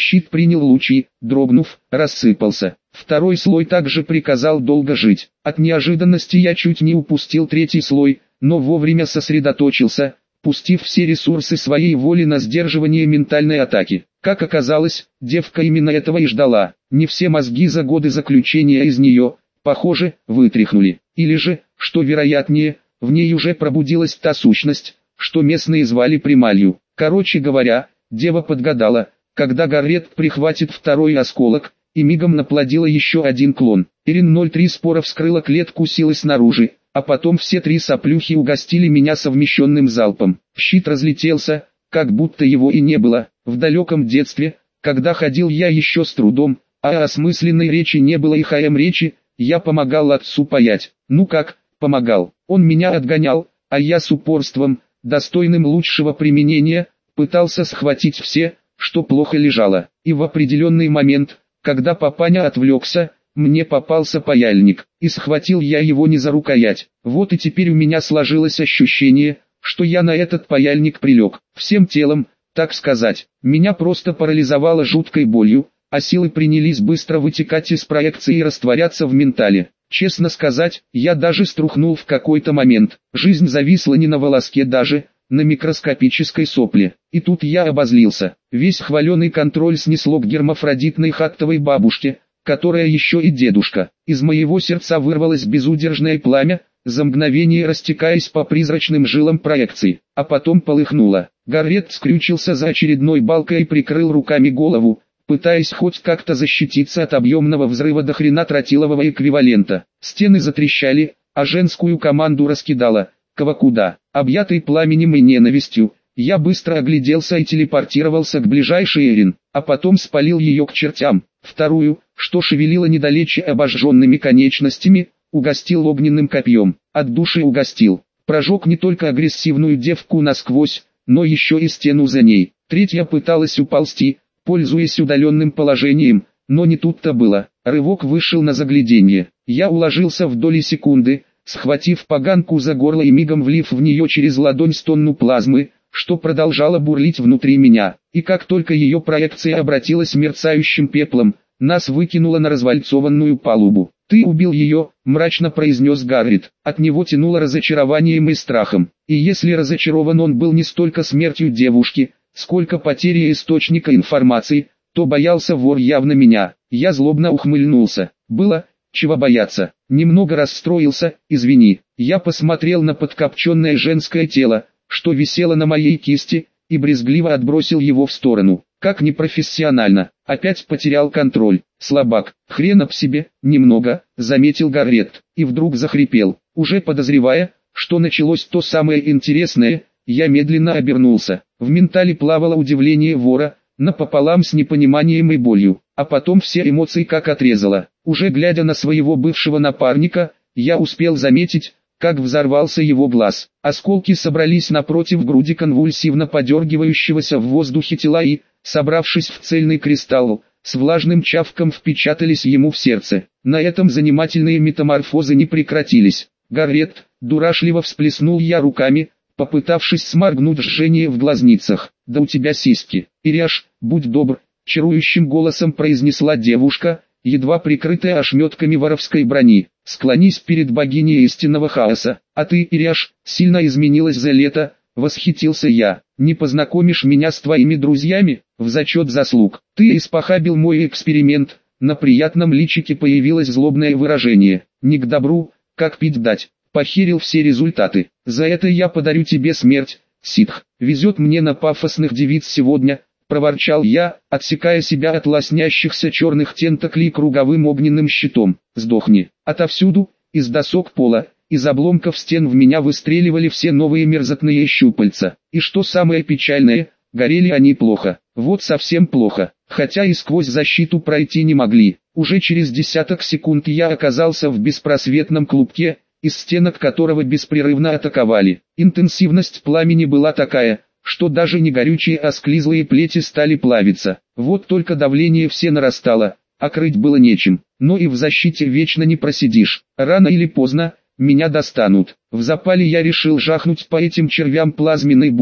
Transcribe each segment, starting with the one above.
щит принял лучи, дрогнув, рассыпался. Второй слой также приказал долго жить. От неожиданности я чуть не упустил третий слой, но вовремя сосредоточился, пустив все ресурсы своей воли на сдерживание ментальной атаки. Как оказалось, девка именно этого и ждала. Не все мозги за годы заключения из нее, похоже, вытряхнули. Или же, что вероятнее, в ней уже пробудилась та сущность, что местные звали Прималью. Короче говоря, дева подгадала, когда Гаррет прихватит второй осколок, и мигом наплодила еще один клон. Ирин 03 спора вскрыла клетку силы снаружи, а потом все три соплюхи угостили меня совмещенным залпом. Щит разлетелся, как будто его и не было. В далеком детстве, когда ходил я еще с трудом, а осмысленной речи не было и речи, я помогал отцу паять. Ну как, помогал. Он меня отгонял, а я с упорством, достойным лучшего применения, пытался схватить все, что плохо лежало. И в определенный момент, когда папаня отвлекся, мне попался паяльник, и схватил я его не за рукоять. Вот и теперь у меня сложилось ощущение, что я на этот паяльник прилег, всем телом, так сказать. Меня просто парализовало жуткой болью, а силы принялись быстро вытекать из проекции и растворяться в ментале. Честно сказать, я даже струхнул в какой-то момент. Жизнь зависла не на волоске даже, на микроскопической сопле. И тут я обозлился. Весь хваленый контроль снесло к гермафродитной хаттовой бабушке, которая еще и дедушка. Из моего сердца вырвалось безудержное пламя, за мгновение растекаясь по призрачным жилам проекции, а потом полыхнуло. Гаррет скрючился за очередной балкой и прикрыл руками голову, пытаясь хоть как-то защититься от объемного взрыва до хрена тротилового эквивалента. Стены затрещали, а женскую команду раскидало, кого куда. Объятый пламенем и ненавистью, я быстро огляделся и телепортировался к ближайшей Эрин, а потом спалил ее к чертям. Вторую, что шевелила недалече обожженными конечностями, угостил огненным копьем. От души угостил. Прожег не только агрессивную девку насквозь, но еще и стену за ней. Третья пыталась уползти, пользуясь удаленным положением, но не тут-то было. Рывок вышел на загляденье. Я уложился в доли секунды, схватив поганку за горло и мигом влив в нее через ладонь тонну плазмы, что продолжало бурлить внутри меня. И как только ее проекция обратилась мерцающим пеплом, нас выкинуло на развальцованную палубу. «Ты убил ее», — мрачно произнес Гаррет. От него тянуло разочарованием и страхом. И если разочарован он был не столько смертью девушки, сколько потерей источника информации, то боялся вор явно меня. Я злобно ухмыльнулся. Было, чего бояться. Немного расстроился, извини. Я посмотрел на подкопченное женское тело, что висело на моей кисти, и брезгливо отбросил его в сторону. Как непрофессионально. Опять потерял контроль. Слабак. Хрен об себе, немного, заметил Гаррет. И вдруг захрипел. Уже подозревая, что началось то самое интересное, я медленно обернулся. В ментале плавало удивление вора, напополам с непониманием и болью. А потом все эмоции как отрезало. Уже глядя на своего бывшего напарника, я успел заметить, как взорвался его глаз. Осколки собрались напротив груди конвульсивно подергивающегося в воздухе тела и, собравшись в цельный кристалл, с влажным чавком впечатались ему в сердце. На этом занимательные метаморфозы не прекратились. «Гаррет», дурашливо всплеснул я руками, попытавшись сморгнуть жжение в глазницах. «Да у тебя сиськи». «Иряш, будь добр», чарующим голосом произнесла девушка, едва прикрытая ошметками воровской брони. «Склонись перед богиней истинного хаоса». «А ты, Иряш, сильно изменилась за лето», — восхитился я. «Не познакомишь меня с твоими друзьями?» «В зачет заслуг. Ты испохабил мой эксперимент». На приятном личике появилось злобное выражение. «Не к добру, как пить дать. Похерил все результаты. За это я подарю тебе смерть, ситх. Везет мне на пафосных девиц сегодня», — проворчал я, отсекая себя от лоснящихся черных тентаклей круговым огненным щитом. «Сдохни». Отовсюду, из досок пола, из обломков стен в меня выстреливали все новые мерзотные щупальца. И что самое печальное, горели они плохо. Вот совсем плохо. Хотя и сквозь защиту пройти не могли. Уже через десяток секунд я оказался в беспросветном клубке, из стенок которого беспрерывно атаковали. Интенсивность пламени была такая, что даже не горючие осклизлые плети стали плавиться. Вот только давление все нарастало, а крыть было нечем. Но и в защите вечно не просидишь. Рано или поздно меня достанут. В запале я решил жахнуть по этим червям плазменной бурей,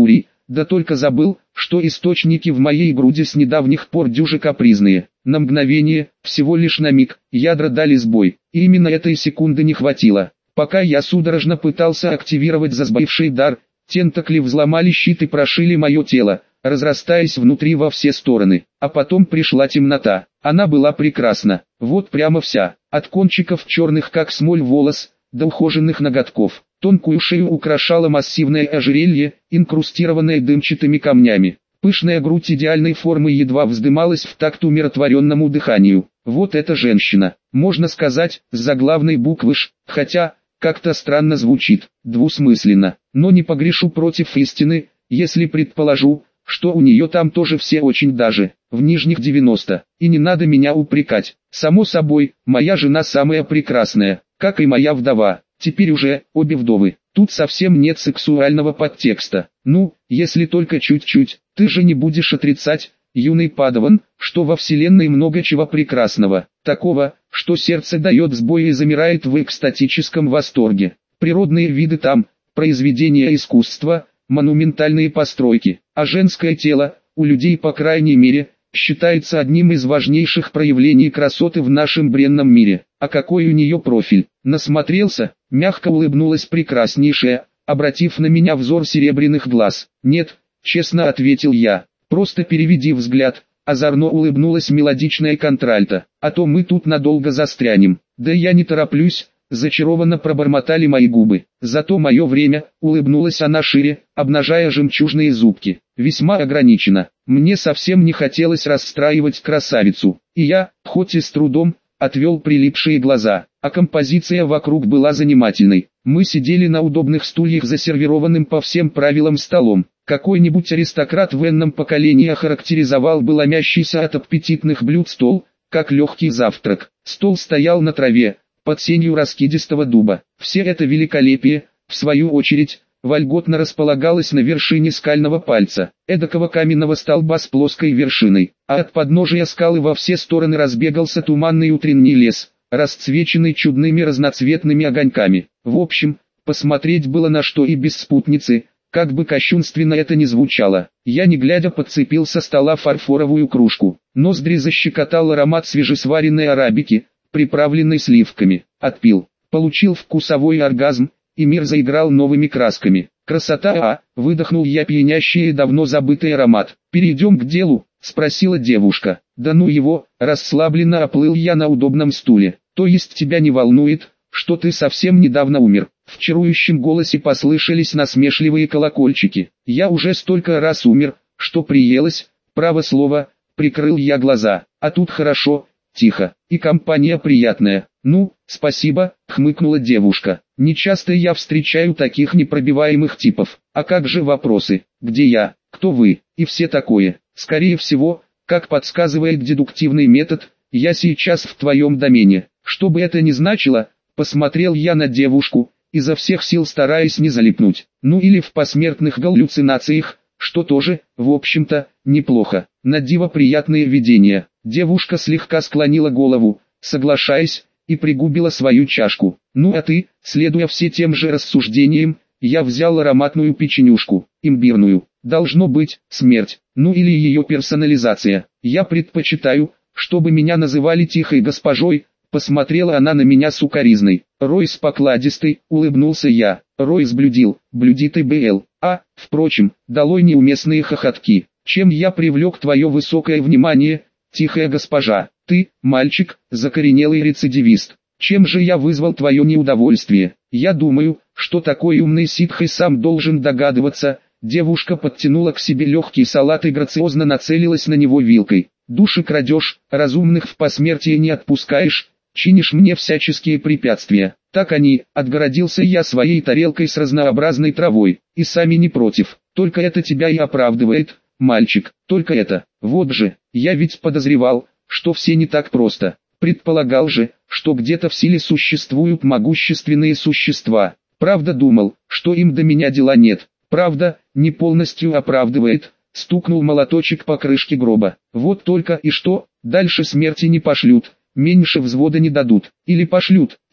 да только забыл, что источники в моей груди с недавних пор дюже капризные. На мгновение, всего лишь на миг, ядра дали сбой, и именно этой секунды не хватило. Пока я судорожно пытался активировать засбоивший дар, тентакли взломали щит и прошили мое тело, разрастаясь внутри во все стороны. А потом пришла темнота. Она была прекрасна, вот прямо вся, от кончиков черных как смоль волос, до ухоженных ноготков. Тонкую шею украшало массивное ожерелье, инкрустированное дымчатыми камнями. Пышная грудь идеальной формы едва вздымалась в такт умиротворенному дыханию. Вот эта женщина, можно сказать, с заглавной буквы «Ш», хотя, как-то странно звучит, двусмысленно. Но не погрешу против истины, если предположу, что у нее там тоже все очень даже, в нижних 90. И не надо меня упрекать. Само собой, моя жена самая прекрасная, как и моя вдова. Теперь уже, обе вдовы. Тут совсем нет сексуального подтекста. Ну, если только чуть-чуть. Ты же не будешь отрицать, юный падаван, что во вселенной много чего прекрасного. Такого, что сердце дает сбой и замирает в экстатическом восторге. Природные виды там, произведения искусства, монументальные постройки. А женское тело, у людей по крайней мере, считается одним из важнейших проявлений красоты в нашем бренном мире. А какой у нее профиль? Насмотрелся, мягко улыбнулась прекраснейшая, обратив на меня взор серебряных глаз. Нет, честно ответил я, просто переведи взгляд. Озорно улыбнулась мелодичная контральта, а то мы тут надолго застрянем. Да я не тороплюсь, зачарованно пробормотали мои губы. Зато мое время, улыбнулась она шире, обнажая жемчужные зубки. Весьма ограничено. Мне совсем не хотелось расстраивать красавицу. И я, хоть и с трудом, отвел прилипшие глаза. А композиция вокруг была занимательной. Мы сидели на удобных стульях за сервированным по всем правилам столом. Какой-нибудь аристократ в энном поколении охарактеризовал бы ломящийся от аппетитных блюд стол, как легкий завтрак. Стол стоял на траве, под сенью раскидистого дуба. Все это великолепие, в свою очередь, вольготно располагалось на вершине скального пальца, эдакого каменного столба с плоской вершиной, а от подножия скалы во все стороны разбегался туманный утренний лес, расцвеченный чудными разноцветными огоньками. В общем, посмотреть было на что и без спутницы, как бы кощунственно это ни звучало. Я не глядя подцепил со стола фарфоровую кружку. Ноздри защекотал аромат свежесваренной арабики, приправленной сливками. Отпил, получил вкусовой оргазм, и мир заиграл новыми красками. Красота, выдохнул я пьянящий и давно забытый аромат. Перейдем к делу, спросила девушка. Да ну его, расслабленно оплыл я на удобном стуле. То есть тебя не волнует, что ты совсем недавно умер? В чарующем голосе послышались насмешливые колокольчики. Я уже столько раз умер, что приелось, право слово, прикрыл я глаза. А тут хорошо, тихо, и компания приятная. Ну, спасибо, хмыкнула девушка. Нечасто я встречаю таких непробиваемых типов. А как же вопросы? Где я? Кто вы? И все такое. Скорее всего, как подсказывает дедуктивный метод, я сейчас в твоем домене. Что бы это ни значило, посмотрел я на девушку, изо всех сил стараясь не залипнуть. Ну или в посмертных галлюцинациях, что тоже, в общем-то, неплохо. На диво приятные видения. Девушка слегка склонила голову, соглашаясь, и пригубила свою чашку. Ну а ты, следуя все тем же рассуждениям, я взял ароматную печенюшку, имбирную. Должно быть, смерть, ну или ее персонализация. Я предпочитаю, чтобы меня называли тихой госпожой. Посмотрела она на меня сукоризной. Ройс покладистый, улыбнулся я. Ройс блюдил, блюдит и БЛ. А, впрочем, долой неуместные хохотки. Чем я привлек твое высокое внимание, тихая госпожа? Ты, мальчик, закоренелый рецидивист. Чем же я вызвал твое неудовольствие? Я думаю, что такой умный ситх и сам должен догадываться. Девушка подтянула к себе легкий салат и грациозно нацелилась на него вилкой. Души крадешь, разумных в посмертие не отпускаешь, чинишь мне всяческие препятствия. Так они, отгородился я своей тарелкой с разнообразной травой, и сами не против. Только это тебя и оправдывает, мальчик, только это. Вот же, я ведь подозревал, что все не так просто. Предполагал же, что где-то в силе существуют могущественные существа. Правда думал, что им до меня дела нет. Правда, не полностью оправдывает. Стукнул молоточек по крышке гроба. Вот только и что, дальше смерти не пошлют, меньше взвода не дадут. Или пошлют, и,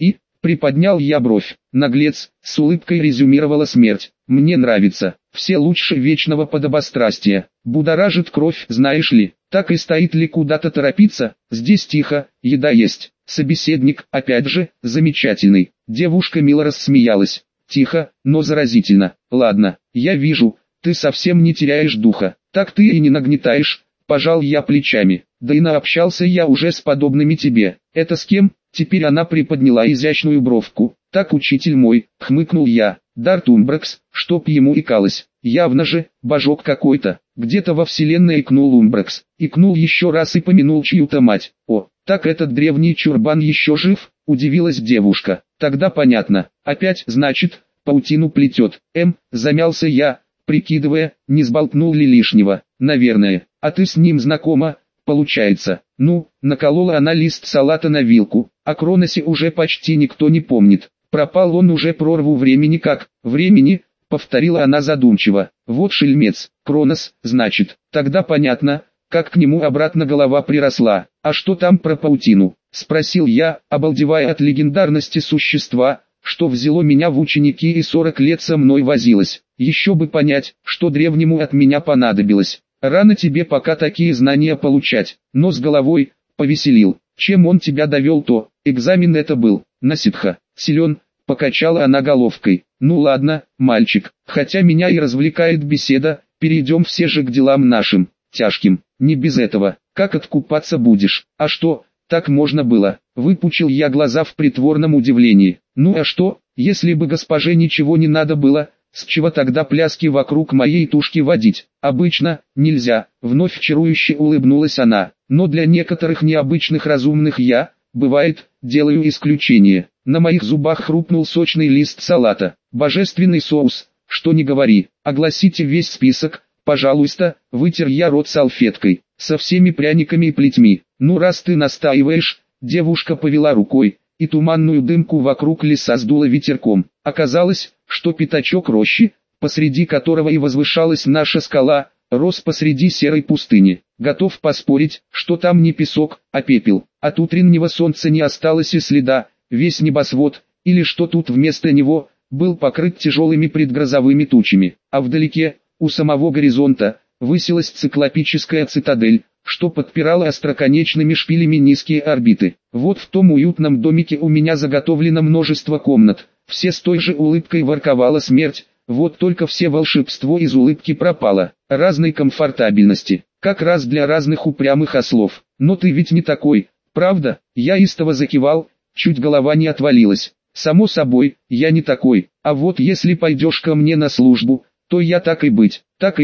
Приподнял я бровь. Наглец, с улыбкой резюмировала смерть. Мне нравится. Все лучше вечного подобострастия. Будоражит кровь, знаешь ли. Так и стоит ли куда-то торопиться? Здесь тихо, еда есть. Собеседник, опять же, замечательный. Девушка мило рассмеялась. Тихо, но заразительно. Ладно, я вижу, ты совсем не теряешь духа. Так ты и не нагнетаешь. Пожал я плечами. Да и наобщался я уже с подобными тебе. Это с кем? Теперь она приподняла изящную бровку. Так учитель мой, хмыкнул я. Дарт Умбракс, чтоб ему икалось. Явно же, божок какой-то. Где-то во вселенной икнул Умбракс. Икнул еще раз и помянул чью-то мать. О, так этот древний чурбан еще жив? Удивилась девушка. Тогда понятно. Опять, значит, паутину плетет. Замялся я, прикидывая, не сболтнул ли лишнего. Наверное. А ты с ним знакома? Получается. Ну, наколола она лист салата на вилку. О Кроносе уже почти никто не помнит. Пропал он уже прорву времени как. Времени, повторила она задумчиво. Вот шельмец. Кронос, значит. Тогда понятно, как к нему обратно голова приросла. А что там про паутину? Спросил я, обалдевая от легендарности существа, что взяло меня в ученики и 40 лет со мной возилось. Еще бы понять, что древнему от меня понадобилось. Рано тебе пока такие знания получать, но с головой, повеселил. Чем он тебя довел, то, экзамен это был, на ситха, силен, покачала она головкой. Ну ладно, мальчик, хотя меня и развлекает беседа, перейдем все же к делам нашим, тяжким, не без этого, как откупаться будешь, а что, так можно было, выпучил я глаза в притворном удивлении. Ну а что, если бы госпоже ничего не надо было, с чего тогда пляски вокруг моей тушки водить? Обычно, нельзя, вновь чарующе улыбнулась она, но для некоторых необычных разумных я, бывает, делаю исключение. На моих зубах хрупнул сочный лист салата, божественный соус, что не говори, огласите весь список, пожалуйста, вытер я рот салфеткой, со всеми пряниками и плетьми. Ну раз ты настаиваешь, девушка повела рукой, и туманную дымку вокруг леса сдуло ветерком. Оказалось, что пятачок рощи, посреди которого и возвышалась наша скала, рос посреди серой пустыни. Готов поспорить, что там не песок, а пепел. От утреннего солнца не осталось и следа, весь небосвод, или что тут вместо него, был покрыт тяжелыми предгрозовыми тучами. А вдалеке, у самого горизонта, высилась циклопическая цитадель, что подпирала остроконечными шпилями низкие орбиты. Вот в том уютном домике у меня заготовлено множество комнат, все с той же улыбкой ворковала смерть, вот только все волшебство из улыбки пропало, разной комфортабельности, как раз для разных упрямых ослов. Но ты ведь не такой, правда? Я истово закивал, чуть голова не отвалилась. Само собой, я не такой, а вот если пойдешь ко мне на службу, то я так и быть,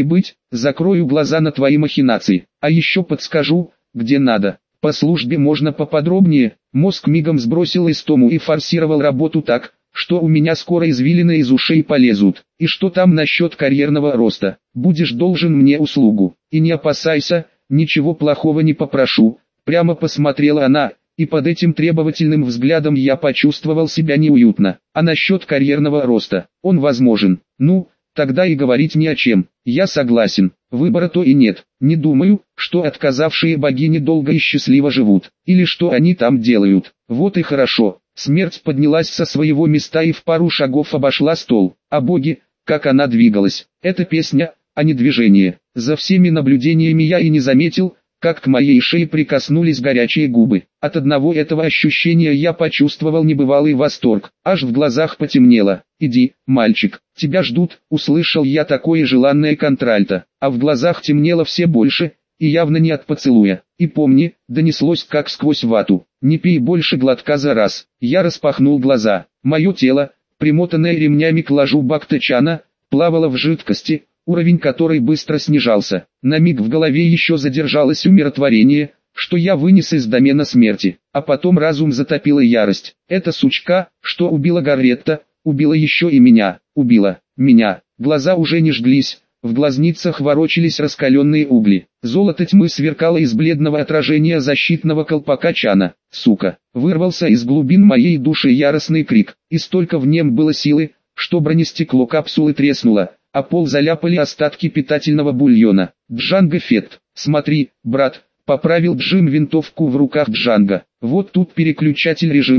закрою глаза на твои махинации, а еще подскажу, где надо. По службе можно поподробнее. Мозг мигом сбросил истому и форсировал работу так, что у меня скоро извилины из ушей полезут. И что там насчет карьерного роста? Будешь должен мне услугу. И не опасайся, ничего плохого не попрошу. Прямо посмотрела она, и под этим требовательным взглядом я почувствовал себя неуютно. А насчет карьерного роста, он возможен. Ну, тогда и говорить ни о чем. Я согласен, выбора то и нет. Не думаю, что отказавшие богини долго и счастливо живут, или что они там делают. Вот и хорошо. Смерть поднялась со своего места и в пару шагов обошла стол. А боги, как она двигалась. Это песня, а не движение. За всеми наблюдениями я и не заметил, как к моей шее прикоснулись горячие губы. От одного этого ощущения я почувствовал небывалый восторг, аж в глазах потемнело. «Иди, мальчик, тебя ждут», услышал я такое желанное контральто, а в глазах темнело все больше, и явно не от поцелуя. «И помни», донеслось как сквозь вату, «не пей больше глотка за раз». Я распахнул глаза, мое тело, примотанное ремнями к ложу Бактычана, плавало в жидкости, уровень которой быстро снижался. На миг в голове еще задержалось умиротворение, что я вынес из домена смерти, а потом разум затопила ярость. Эта сучка, что убила Гарретта, убила еще и меня, убила меня. Глаза уже не жглись, в глазницах ворочались раскаленные угли. Золото тьмы сверкало из бледного отражения защитного колпака Чана. Сука! Вырвался из глубин моей души яростный крик, и столько в нем было силы, что бронестекло капсулы треснуло, а пол заляпали остатки питательного бульона. Джанго Фетт, смотри, брат, поправил Джим винтовку в руках Джанго. Вот тут переключатель режимов,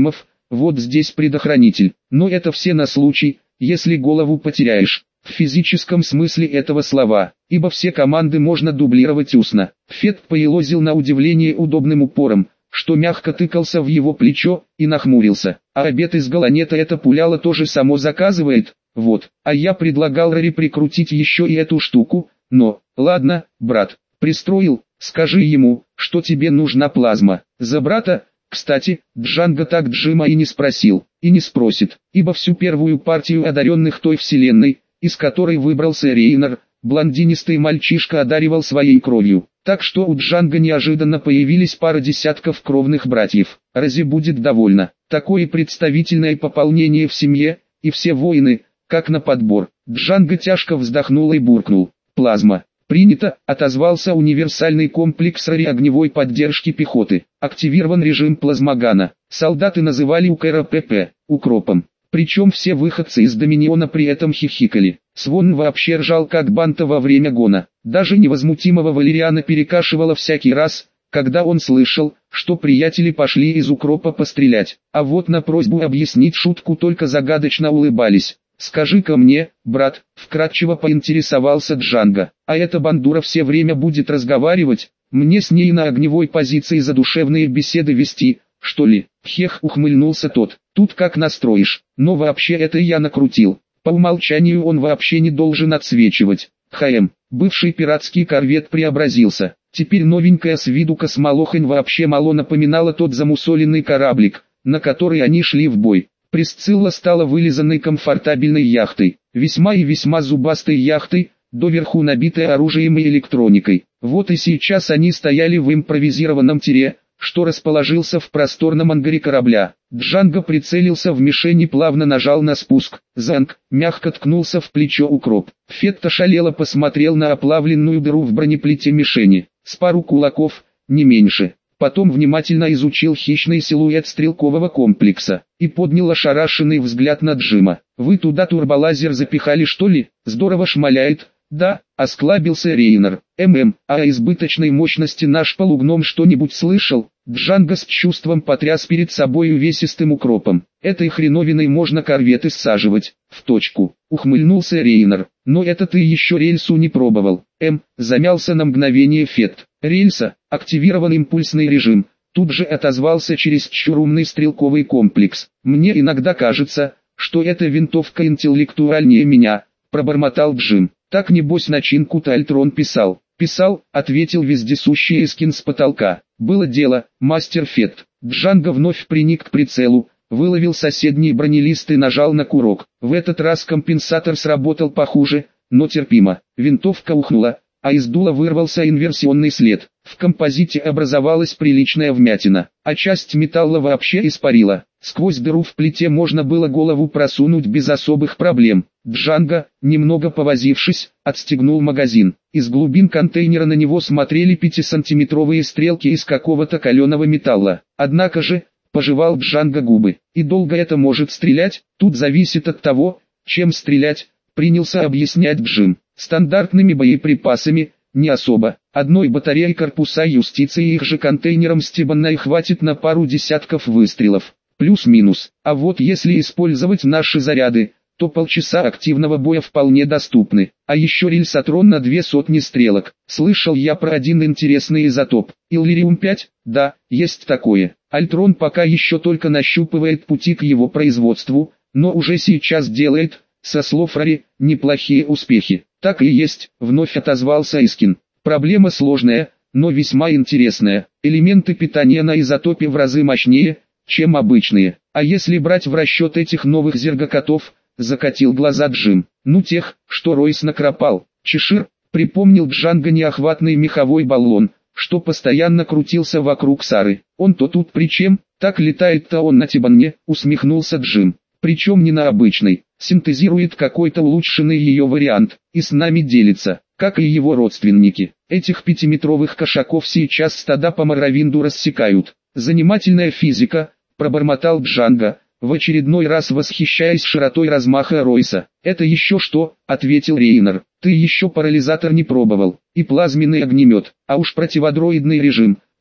вот здесь предохранитель, но это все на случай, если голову потеряешь. В физическом смысле этого слова, ибо все команды можно дублировать устно. Фет поелозил на удивление удобным упором, что мягко тыкался в его плечо, и нахмурился. А обед из галанета это пуляло тоже само заказывает, вот. А я предлагал Рари прикрутить еще и эту штуку, но, ладно, брат, пристроил, скажи ему, что тебе нужна плазма. За брата, кстати, Джанго так Джима и не спросил, и не спросит, ибо всю первую партию одаренных той вселенной, из которой выбрался Рейнер, блондинистый мальчишка одаривал своей кровью. Так что у Джанго неожиданно появились пара десятков кровных братьев. Рази будет довольна. Такое представительное пополнение в семье, и все воины, как на подбор. Джанго тяжко вздохнул и буркнул. Плазма. Принято, отозвался универсальный комплекс Рари огневой поддержки пехоты. Активирован режим плазмогана. Солдаты называли УКРПП, укропом. Причем все выходцы из Доминиона при этом хихикали. Свон вообще ржал как банта во время гона. Даже невозмутимого Валериана перекашивало всякий раз, когда он слышал, что приятели пошли из укропа пострелять. А вот на просьбу объяснить шутку только загадочно улыбались. «Скажи-ка мне, брат», — вкратчиво поинтересовался Джанго, «а эта бандура все время будет разговаривать, мне с ней на огневой позиции задушевные беседы вести, что ли?» Хех, ухмыльнулся тот, «тут как настроишь, но вообще это я накрутил, по умолчанию он вообще не должен отсвечивать». Бывший пиратский корвет преобразился, теперь новенькая с виду космолохань вообще мало напоминала тот замусоленный кораблик, на который они шли в бой. Присцилла стала вылизанной комфортабельной яхтой, весьма и весьма зубастой яхтой, доверху набитой оружием и электроникой. Вот и сейчас они стояли в импровизированном тире, что расположился в просторном ангаре корабля. Джанго прицелился в мишень и плавно нажал на спуск. Занг мягко ткнулся в плечо укроп. Фетт ошалело посмотрел на оплавленную дыру в бронеплите мишени. С пару кулаков, не меньше. Потом внимательно изучил хищный силуэт стрелкового комплекса и поднял ошарашенный взгляд на Джима. «Вы туда турболазер запихали, что ли? Здорово шмаляет». «Да», — осклабился Рейнер. А о избыточной мощности наш полугном что-нибудь слышал?» Джанго с чувством потряс перед собой увесистым укропом. «Этой хреновиной можно корветы ссаживать». «В точку», — ухмыльнулся Рейнер. «Но это ты еще рельсу не пробовал». Замялся на мгновение Фетт. «Рельса, активирован импульсный режим». Тут же отозвался чересчур умный стрелковый комплекс. «Мне иногда кажется, что эта винтовка интеллектуальнее меня», — пробормотал Джим. «Так небось начинку-то Альтрон писал». «Писал», — ответил вездесущий Искин с потолка. «Было дело, мастер Фетт». Джанго вновь приник к прицелу, выловил соседний бронелист и нажал на курок. В этот раз компенсатор сработал похуже, но терпимо. Винтовка ухнула, а из дула вырвался инверсионный след. В композите образовалась приличная вмятина, а часть металла вообще испарила. Сквозь дыру в плите можно было голову просунуть без особых проблем. Джанго, немного повозившись, отстегнул магазин. Из глубин контейнера на него смотрели 5-сантиметровые стрелки из какого-то каленого металла. Однако же, пожевал Джанго губы. И долго это может стрелять? Тут зависит от того, чем стрелять, принялся объяснять Джим. Стандартными боеприпасами, не особо. Одной батареи корпуса юстиции и их же контейнером стебанной хватит на пару десятков выстрелов. Плюс-минус. А вот если использовать наши заряды, то полчаса активного боя вполне доступны. А еще рельсотрон на 200 стрелок. Слышал я про один интересный изотоп. Иллириум-5? Да, есть такое. Альтрон пока еще только нащупывает пути к его производству, но уже сейчас делает, со слов Рари, неплохие успехи. Так и есть, вновь отозвался Искин. Проблема сложная, но весьма интересная. Элементы питания на изотопе в разы мощнее, чем обычные. А если брать в расчет этих новых зергокотов, закатил глаза Джим. Ну тех, что Ройс накропал. Чешир, припомнил Джанго неохватный меховой баллон, что постоянно крутился вокруг Сары. Он-то тут при чем? Так летает-то он на Тибанне, усмехнулся Джим. Причем не на обычной, синтезирует какой-то улучшенный ее вариант, и с нами делится, как и его родственники. Этих 5-метровых кошаков сейчас стада по Моровинду рассекают. Занимательная физика, пробормотал Джанго, в очередной раз восхищаясь широтой размаха Ройса. «Это еще что?» — ответил Рейнер. «Ты еще парализатор не пробовал, и плазменный огнемет, а уж противодроидный режим.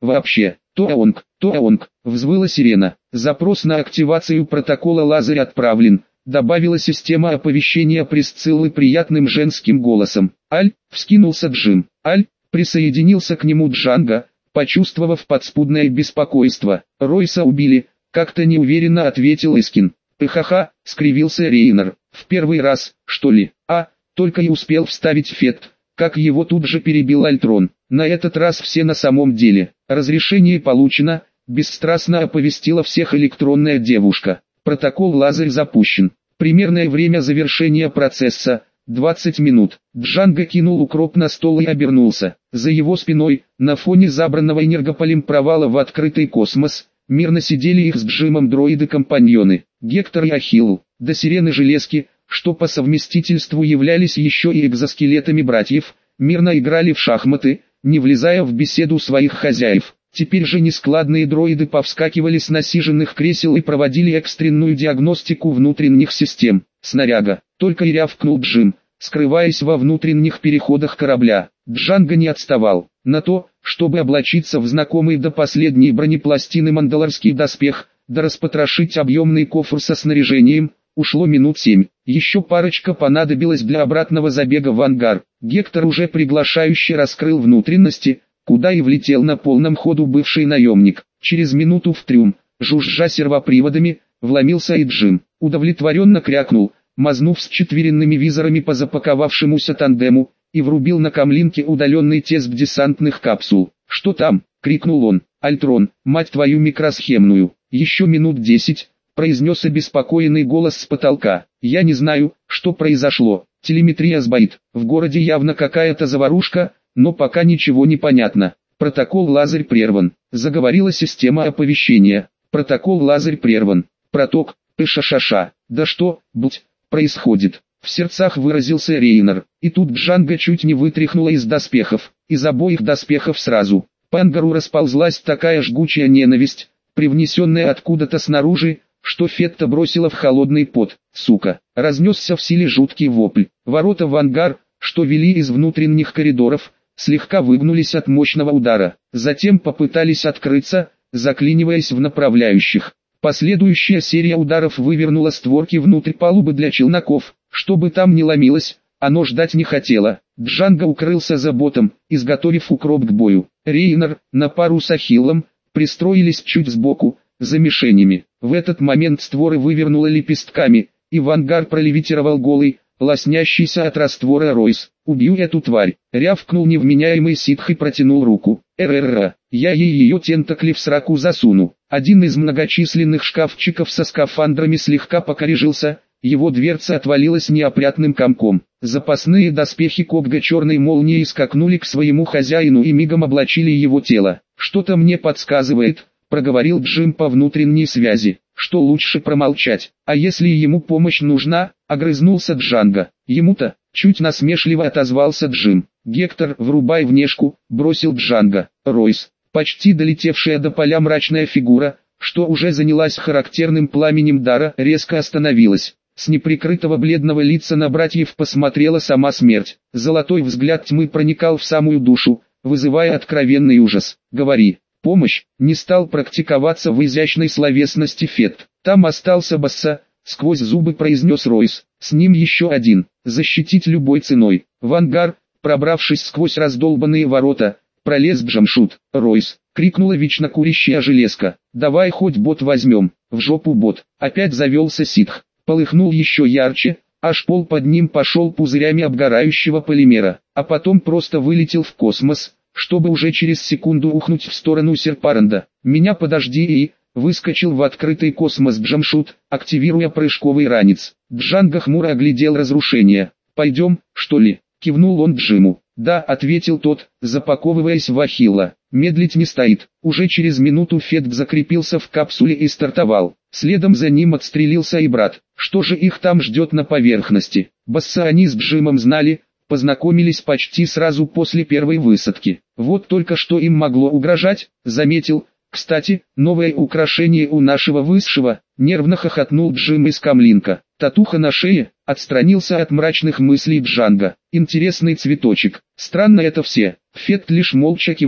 вообще. Тоаонг, взвыла сирена. Запрос на активацию протокола «Лазарь» отправлен. Добавила система оповещения Присциллы приятным женским голосом. «Аль», вскинулся Джим. «Аль», присоединился к нему Джанго, почувствовав подспудное беспокойство. «Ройса убили», как-то неуверенно ответил Искин. «Ха-ха», скривился Рейнер. «В первый раз, что ли?» Только и успел вставить Фетт, как его тут же перебил Альтрон. На этот раз все на самом деле. «Разрешение получено», бесстрастно оповестила всех электронная девушка. «Протокол «Лазарь» запущен. Примерное время завершения процесса – 20 минут». Джанго кинул укроп на стол и обернулся. За его спиной, на фоне забранного энергополем провала в открытый космос, мирно сидели их с Джимом дроиды-компаньоны, Гектор и Ахилл, до сирены железки, что по совместительству являлись еще и экзоскелетами братьев, мирно играли в шахматы, не влезая в беседу своих хозяев. Теперь же нескладные дроиды повскакивали с насиженных кресел и проводили экстренную диагностику внутренних систем. «Снаряга!» только и рявкнул Джим, скрываясь во внутренних переходах корабля. Джанго не отставал. На то, чтобы облачиться в знакомый до последней бронепластины мандалорский доспех, да распотрошить объемный кофр со снаряжением, ушло минут 7. Еще парочка понадобилась для обратного забега в ангар. Гектор уже приглашающе раскрыл внутренности, куда и влетел на полном ходу бывший наемник. Через минуту в трюм, жужжа сервоприводами, вломился и Джим. Удовлетворенно крякнул, мазнув с четверенными визорами по запаковавшемуся тандему, и врубил на камлинке удаленный тест десантных капсул. «Что там?» — крикнул он. «Альтрон, мать твою микросхемную, еще минут 10», — произнес обеспокоенный голос с потолка. «Я не знаю, что произошло. Телеметрия сбоит. В городе явно какая-то заварушка, но пока ничего не понятно. Протокол «Лазарь» прерван», — заговорила система оповещения. «Протокол «Лазарь» прерван. Проток, пышашаша. Да что, происходит?» В сердцах выразился Рейнер, и тут Джанго чуть не вытряхнула из доспехов, из обоих доспехов сразу. По ангару расползлась такая жгучая ненависть, привнесенная откуда-то снаружи, что Фетта бросила в холодный пот. «Сука!» Разнесся в силе жуткий вопль. Ворота в ангар, что вели из внутренних коридоров, слегка выгнулись от мощного удара, затем попытались открыться, заклиниваясь в направляющих. Последующая серия ударов вывернула створки внутрь палубы для челноков. Чтобы там не ломилось, оно ждать не хотело. Джанго укрылся за ботом, изготовив укроп к бою. Рейнер, на пару с Ахиллом, пристроились чуть сбоку, за мишенями. В этот момент створы вывернуло лепестками, и в ангар пролевитировал голый, лоснящийся от раствора Ройс. «Убью эту тварь!» — рявкнул невменяемый ситх и протянул руку. Я ей ее тентакли в сраку засуну». Один из многочисленных шкафчиков со скафандрами слегка покорежился, его дверца отвалилась неопрятным комком. Запасные доспехи Кобга черной молнией скакнули к своему хозяину и мигом облачили его тело. «Что-то мне подсказывает», — проговорил Джим по внутренней связи, — «что лучше промолчать. А если ему помощь нужна?» — огрызнулся Джанго. «Ему-то», — чуть насмешливо отозвался Джим. «Гектор, врубай внешку», — бросил Джанго. Ройс, почти долетевшая до поля мрачная фигура, что уже занялась характерным пламенем дара, резко остановилась. С неприкрытого бледного лица на братьев посмотрела сама смерть. Золотой взгляд тьмы проникал в самую душу, вызывая откровенный ужас. «Говори». Помощь, не стал практиковаться в изящной словесности Фетт. «Там остался Басса», — сквозь зубы произнес Ройс. «С ним еще один. Защитить любой ценой». В ангар, пробравшись сквозь раздолбанные ворота, пролез Джамшут. «Ройс», — крикнула вечно курящая железка. «Давай хоть бот возьмем». «В жопу бот». Опять завелся ситх. Полыхнул еще ярче, аж пол под ним пошел пузырями обгорающего полимера, а потом просто вылетел в космос, чтобы уже через секунду ухнуть в сторону Серпаранда. «Меня подожди» и выскочил в открытый космос Джамшут, активируя прыжковый ранец. Джанго хмуро оглядел разрушение. «Пойдем, что ли?» — кивнул он Джиму. «Да», — ответил тот, запаковываясь в Ахилла. Медлить не стоит. Уже через минуту Фетт закрепился в капсуле и стартовал. Следом за ним отстрелился и брат. Что же их там ждет на поверхности? Басса они с Джимом знали, познакомились почти сразу после первой высадки. Вот только что им могло угрожать, заметил. «Кстати, новое украшение у нашего высшего», — нервно хохотнул Джим из камлинка. «Татуха на шее», — отстранился от мрачных мыслей Джанго. «Интересный цветочек. Странно это все». Фетт лишь молча кивнул.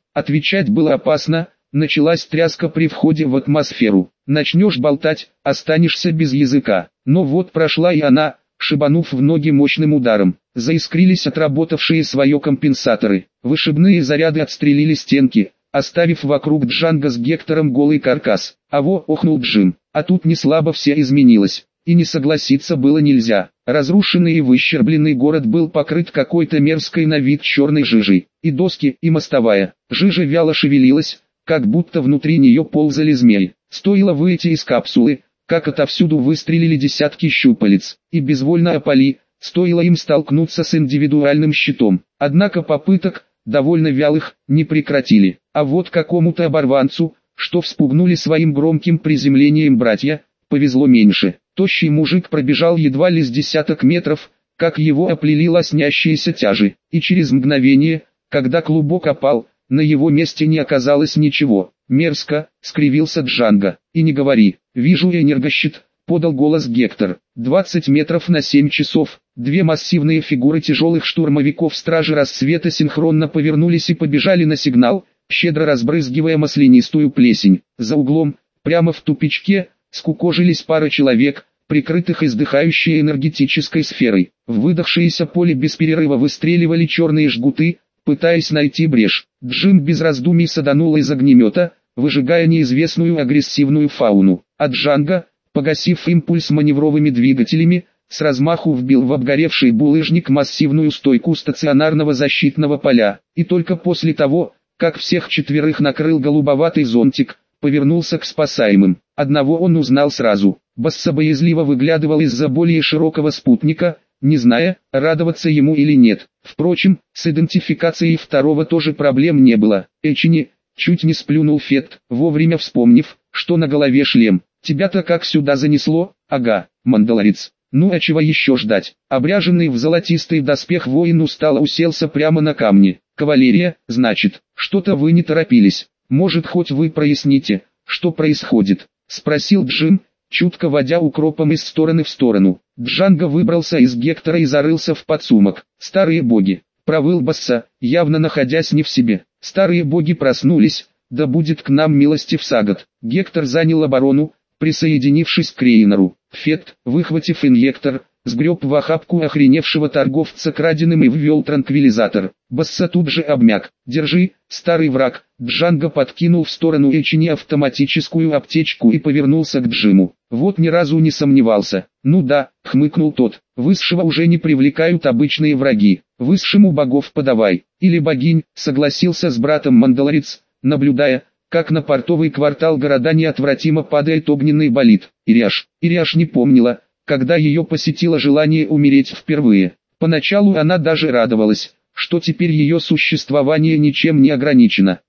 Отвечать было опасно, началась тряска при входе в атмосферу. Начнешь болтать, останешься без языка. Но вот прошла и она, шибанув в ноги мощным ударом. Заискрились отработавшие свое компенсаторы. Вышибные заряды отстрелили стенки, оставив вокруг Джанго с Гектором голый каркас. «Аво!» — охнул Джим. А тут не слабо все изменилось. И не согласиться было нельзя. Разрушенный и выщербленный город был покрыт какой-то мерзкой на вид черной жижей. И доски, и мостовая. Жижа вяло шевелилась, как будто внутри нее ползали змеи. Стоило выйти из капсулы, как отовсюду выстрелили десятки щупалец. И безвольно опали, стоило им столкнуться с индивидуальным щитом. Однако попыток, довольно вялых, не прекратили. А вот какому-то оборванцу, что вспугнули своим громким приземлением братья, повезло меньше. Тощий мужик пробежал едва ли с десяток метров, как его оплели лоснящиеся тяжи, и через мгновение, когда клубок опал, на его месте не оказалось ничего. «Мерзко», — скривился Джанго. «И не говори, вижу энергощит», — подал голос Гектор. 20 метров на 7 часов, две массивные фигуры тяжелых штурмовиков Стражи Рассвета синхронно повернулись и побежали на сигнал, щедро разбрызгивая маслянистую плесень. За углом, прямо в тупичке, скукожились пара человек, прикрытых издыхающей энергетической сферой. В выдохшееся поле без перерыва выстреливали черные жгуты, пытаясь найти брешь. Джим без раздумий саданул из огнемета, выжигая неизвестную агрессивную фауну. А Джанго, погасив импульс маневровыми двигателями, с размаху вбил в обгоревший булыжник массивную стойку стационарного защитного поля. И только после того, как всех четверых накрыл голубоватый зонтик, повернулся к спасаемым. Одного он узнал сразу. Басса боязливо выглядывал из-за более широкого спутника, не зная, радоваться ему или нет. Впрочем, с идентификацией второго тоже проблем не было. Эчини, чуть не сплюнул Фет, вовремя вспомнив, что на голове шлем. «Тебя-то как сюда занесло?» «Ага, мандалорец. Ну а чего еще ждать?» Обряженный в золотистый доспех воин устало уселся прямо на камне. «Кавалерия, значит, что-то вы не торопились. Может, хоть вы проясните, что происходит?» — спросил Джим, чутко водя укропом из стороны в сторону. Джанго выбрался из Гектора и зарылся в подсумок. «Старые боги!» — провыл Басса, явно находясь не в себе. «Старые боги проснулись, да будет к нам милостив Сагат». Гектор занял оборону, присоединившись к Рейнору. Фет, выхватив инъектор, сгреб в охапку охреневшего торговца краденым и ввел транквилизатор. Басса тут же обмяк. «Держи, старый враг!» Джанго подкинул в сторону Эчини автоматическую аптечку и повернулся к Джиму. Вот ни разу не сомневался. «Ну да», — хмыкнул тот, — «высшего уже не привлекают обычные враги. Высшему богов подавай». «Или богинь», — согласился с братом Мандалорец, наблюдая, как на портовый квартал города неотвратимо падает огненный болид. Ириаш не помнила, когда ее посетило желание умереть впервые. Поначалу она даже радовалась, что теперь ее существование ничем не ограничено.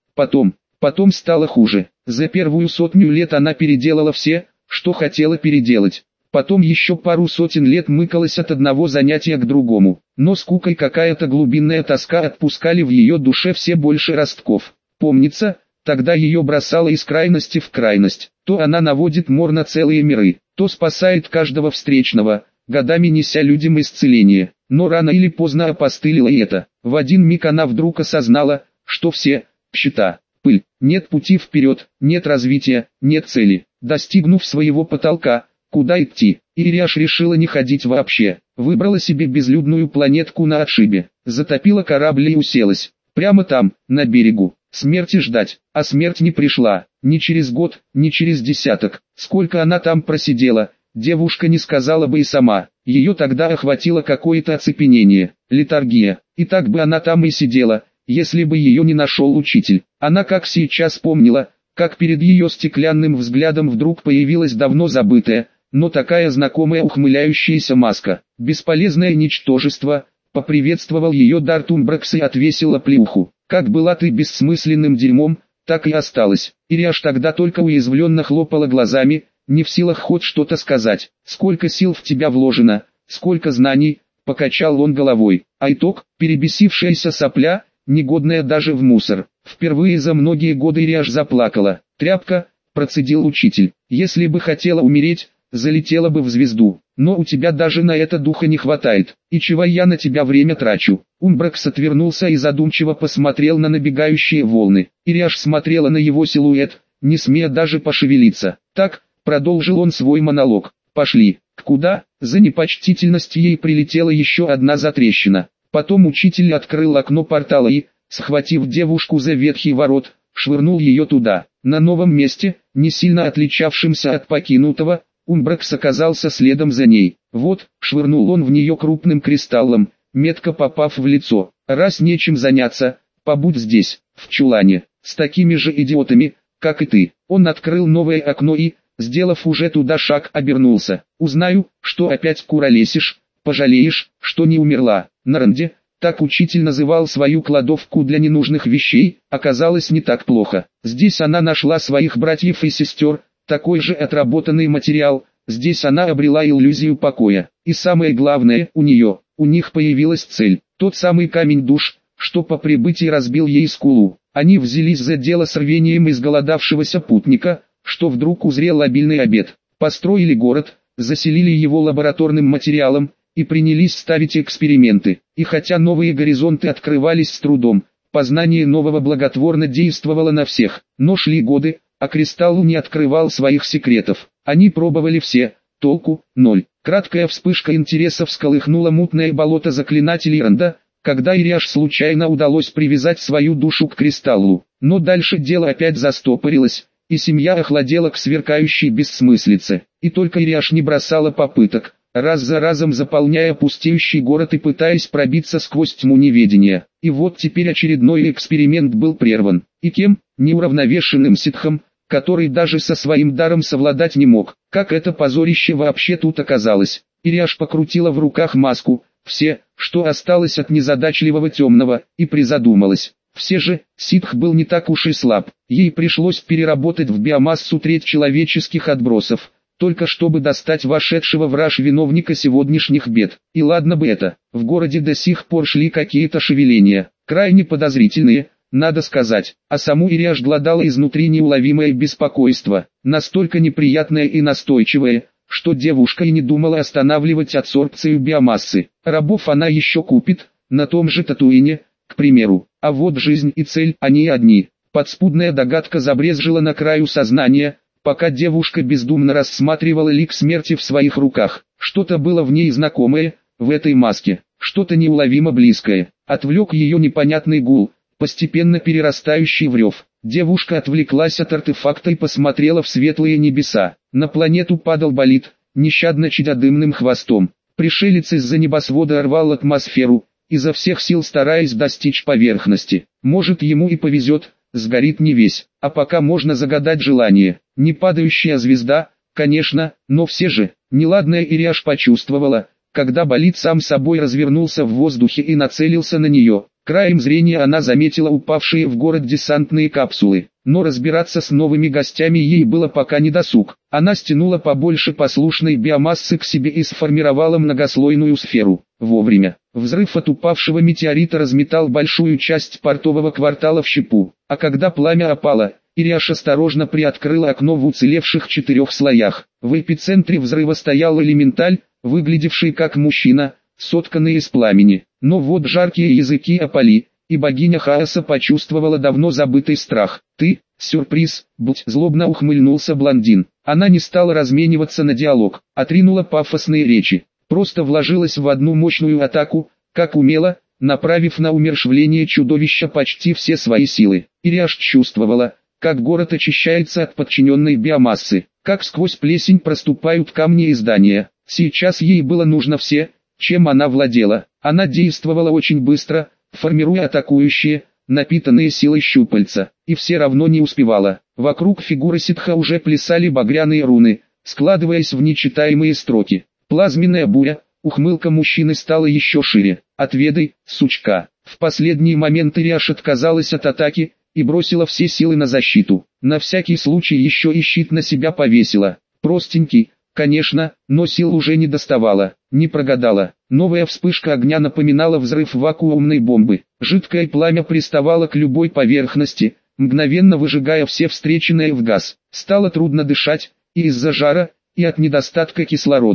Потом стало хуже. За первую 100 лет она переделала все, что хотела переделать. Потом еще пару сотен лет мыкалась от одного занятия к другому. Но скука и какая-то глубинная тоска отпускали в ее душе все больше ростков. Помнится, тогда ее бросало из крайности в крайность. То она наводит мор на целые миры, то спасает каждого встречного, годами неся людям исцеление. Но рано или поздно опостылило и это. В один миг она вдруг осознала, что все – пщета, пыль, нет пути вперед, нет развития, нет цели. Достигнув своего потолка, куда идти, Ириаш решила не ходить вообще. Выбрала себе безлюдную планетку на отшибе, затопила корабль и уселась. Прямо там, на берегу. Смерти ждать, а смерть не пришла, ни через год, ни через десяток. Сколько она там просидела, девушка не сказала бы и сама. Ее тогда охватило какое-то оцепенение, летаргия. И так бы она там и сидела, если бы ее не нашел учитель. Она как сейчас помнила, как перед ее стеклянным взглядом вдруг появилась давно забытая, но такая знакомая ухмыляющаяся маска. «Бесполезное ничтожество», — поприветствовал ее Дарт Умбракс и отвесил оплеуху. «Как была ты бессмысленным дерьмом, так и осталась». Ириаш тогда только уязвленно хлопала глазами, не в силах хоть что-то сказать. «Сколько сил в тебя вложено, сколько знаний», — покачал он головой. А итог, перебесившаяся сопля, негодная даже в мусор. Впервые за многие годы Ириаш заплакала. «Тряпка», — процедил учитель. «Если бы хотела умереть, залетела бы в звезду. но у тебя даже на это духа не хватает. И чего я на тебя время трачу?» Умбракс отвернулся и задумчиво посмотрел на набегающие волны. Ириаш смотрела на его силуэт, не смея даже пошевелиться. «Так», — продолжил он свой монолог, — «пошли». «Куда?» За непочтительность ей прилетела еще одна затрещина. Потом учитель открыл окно портала и, схватив девушку за ветхий ворот, швырнул ее туда. На новом месте, не сильно отличавшемся от покинутого, Умбракс оказался следом за ней. Вот, швырнул он в нее крупным кристаллом, метко попав в лицо. «Раз нечем заняться, побудь здесь, в чулане, с такими же идиотами, как и ты». Он открыл новое окно и, сделав уже туда шаг, обернулся. «Узнаю, что опять куролесишь, пожалеешь, что не умерла». Наранде, так учитель называл свою кладовку для ненужных вещей, оказалось не так плохо. Здесь она нашла своих братьев и сестер, такой же отработанный материал, здесь она обрела иллюзию покоя. И самое главное, у них появилась цель, тот самый камень душ, что по прибытии разбил ей скулу. Они взялись за дело с рвением изголодавшегося путника, что вдруг узрел обильный обед. Построили город, заселили его лабораторным материалом, и принялись ставить эксперименты. И хотя новые горизонты открывались с трудом, познание нового благотворно действовало на всех. Но шли годы, а Кристаллу не открывал своих секретов. Они пробовали все, толку ноль. Краткая вспышка интереса всколыхнула мутное болото заклинателей Ранда, когда Ириаш случайно удалось привязать свою душу к Кристаллу. Но дальше дело опять застопорилось, и семья охладела к сверкающей бессмыслице. И только Ириаш не бросала попыток, раз за разом заполняя пустеющий город и пытаясь пробиться сквозь тьму неведения. И вот теперь очередной эксперимент был прерван. И кем? Неуравновешенным ситхом, который даже со своим даром совладать не мог. Как это позорище вообще тут оказалось? Ириаш покрутила в руках маску, все, что осталось от незадачливого темного, и призадумалась. Все же, ситх был не так уж и слаб. Ей пришлось переработать в биомассу треть человеческих отбросов, только чтобы достать вошедшего в раж виновника сегодняшних бед. И ладно бы это, в городе до сих пор шли какие-то шевеления, крайне подозрительные, надо сказать, а саму Ириаш глодало изнутри неуловимое беспокойство, настолько неприятное и настойчивое, что девушка и не думала останавливать адсорбцию биомассы. Рабов она еще купит, на том же Татуине, к примеру, а вот жизнь и цель, они одни. Подспудная догадка забрезжила на краю сознания, пока девушка бездумно рассматривала лик смерти в своих руках. Что-то было в ней знакомое, в этой маске, что-то неуловимо близкое. Отвлек ее непонятный гул, постепенно перерастающий в рев. Девушка отвлеклась от артефакта и посмотрела в светлые небеса. На планету падал болид, нещадно чадя дымным хвостом. Пришелец из-за небосвода рвал атмосферу, изо всех сил стараясь достичь поверхности. Может, ему и повезет, сгорит не весь, а пока можно загадать желание. Не падающая звезда, конечно, но все же, неладное Ириаш почувствовала, когда болид сам собой развернулся в воздухе и нацелился на нее. Краем зрения она заметила упавшие в город десантные капсулы, но разбираться с новыми гостями ей было пока не досуг. Она стянула побольше послушной биомассы к себе и сформировала многослойную сферу. Вовремя. Взрыв от упавшего метеорита разметал большую часть портового квартала в щепу, а когда пламя опало, Ириаш осторожно приоткрыла окно в уцелевших 4 слоях. В эпицентре взрыва стоял элементаль, выглядевший как мужчина, сотканный из пламени. Но вот жаркие языки опали, и богиня хаоса почувствовала давно забытый страх. «Ты, сюрприз, будь!» — злобно ухмыльнулся блондин. Она не стала размениваться на диалог, отринула пафосные речи, просто вложилась в одну мощную атаку, как умела, направив на умерщвление чудовища почти все свои силы. Ириаш чувствовала, как город очищается от подчиненной биомассы, как сквозь плесень проступают камни и здания. Сейчас ей было нужно все, чем она владела. Она действовала очень быстро, формируя атакующие, напитанные силой щупальца, и все равно не успевала. Вокруг фигуры ситха уже плясали багряные руны, складываясь в нечитаемые строки. Плазменная буря, ухмылка мужчины стала еще шире. «Отведай, сучка!» В последний момент Ириаш отказалась от атаки и бросила все силы на защиту. На всякий случай еще и щит на себя повесила. Простенький, конечно, но сил уже не доставала, не прогадала. Новая вспышка огня напоминала взрыв вакуумной бомбы. Жидкое пламя приставало к любой поверхности, мгновенно выжигая все встреченное в газ. Стало трудно дышать, и из-за жара, и от недостатка кислорода.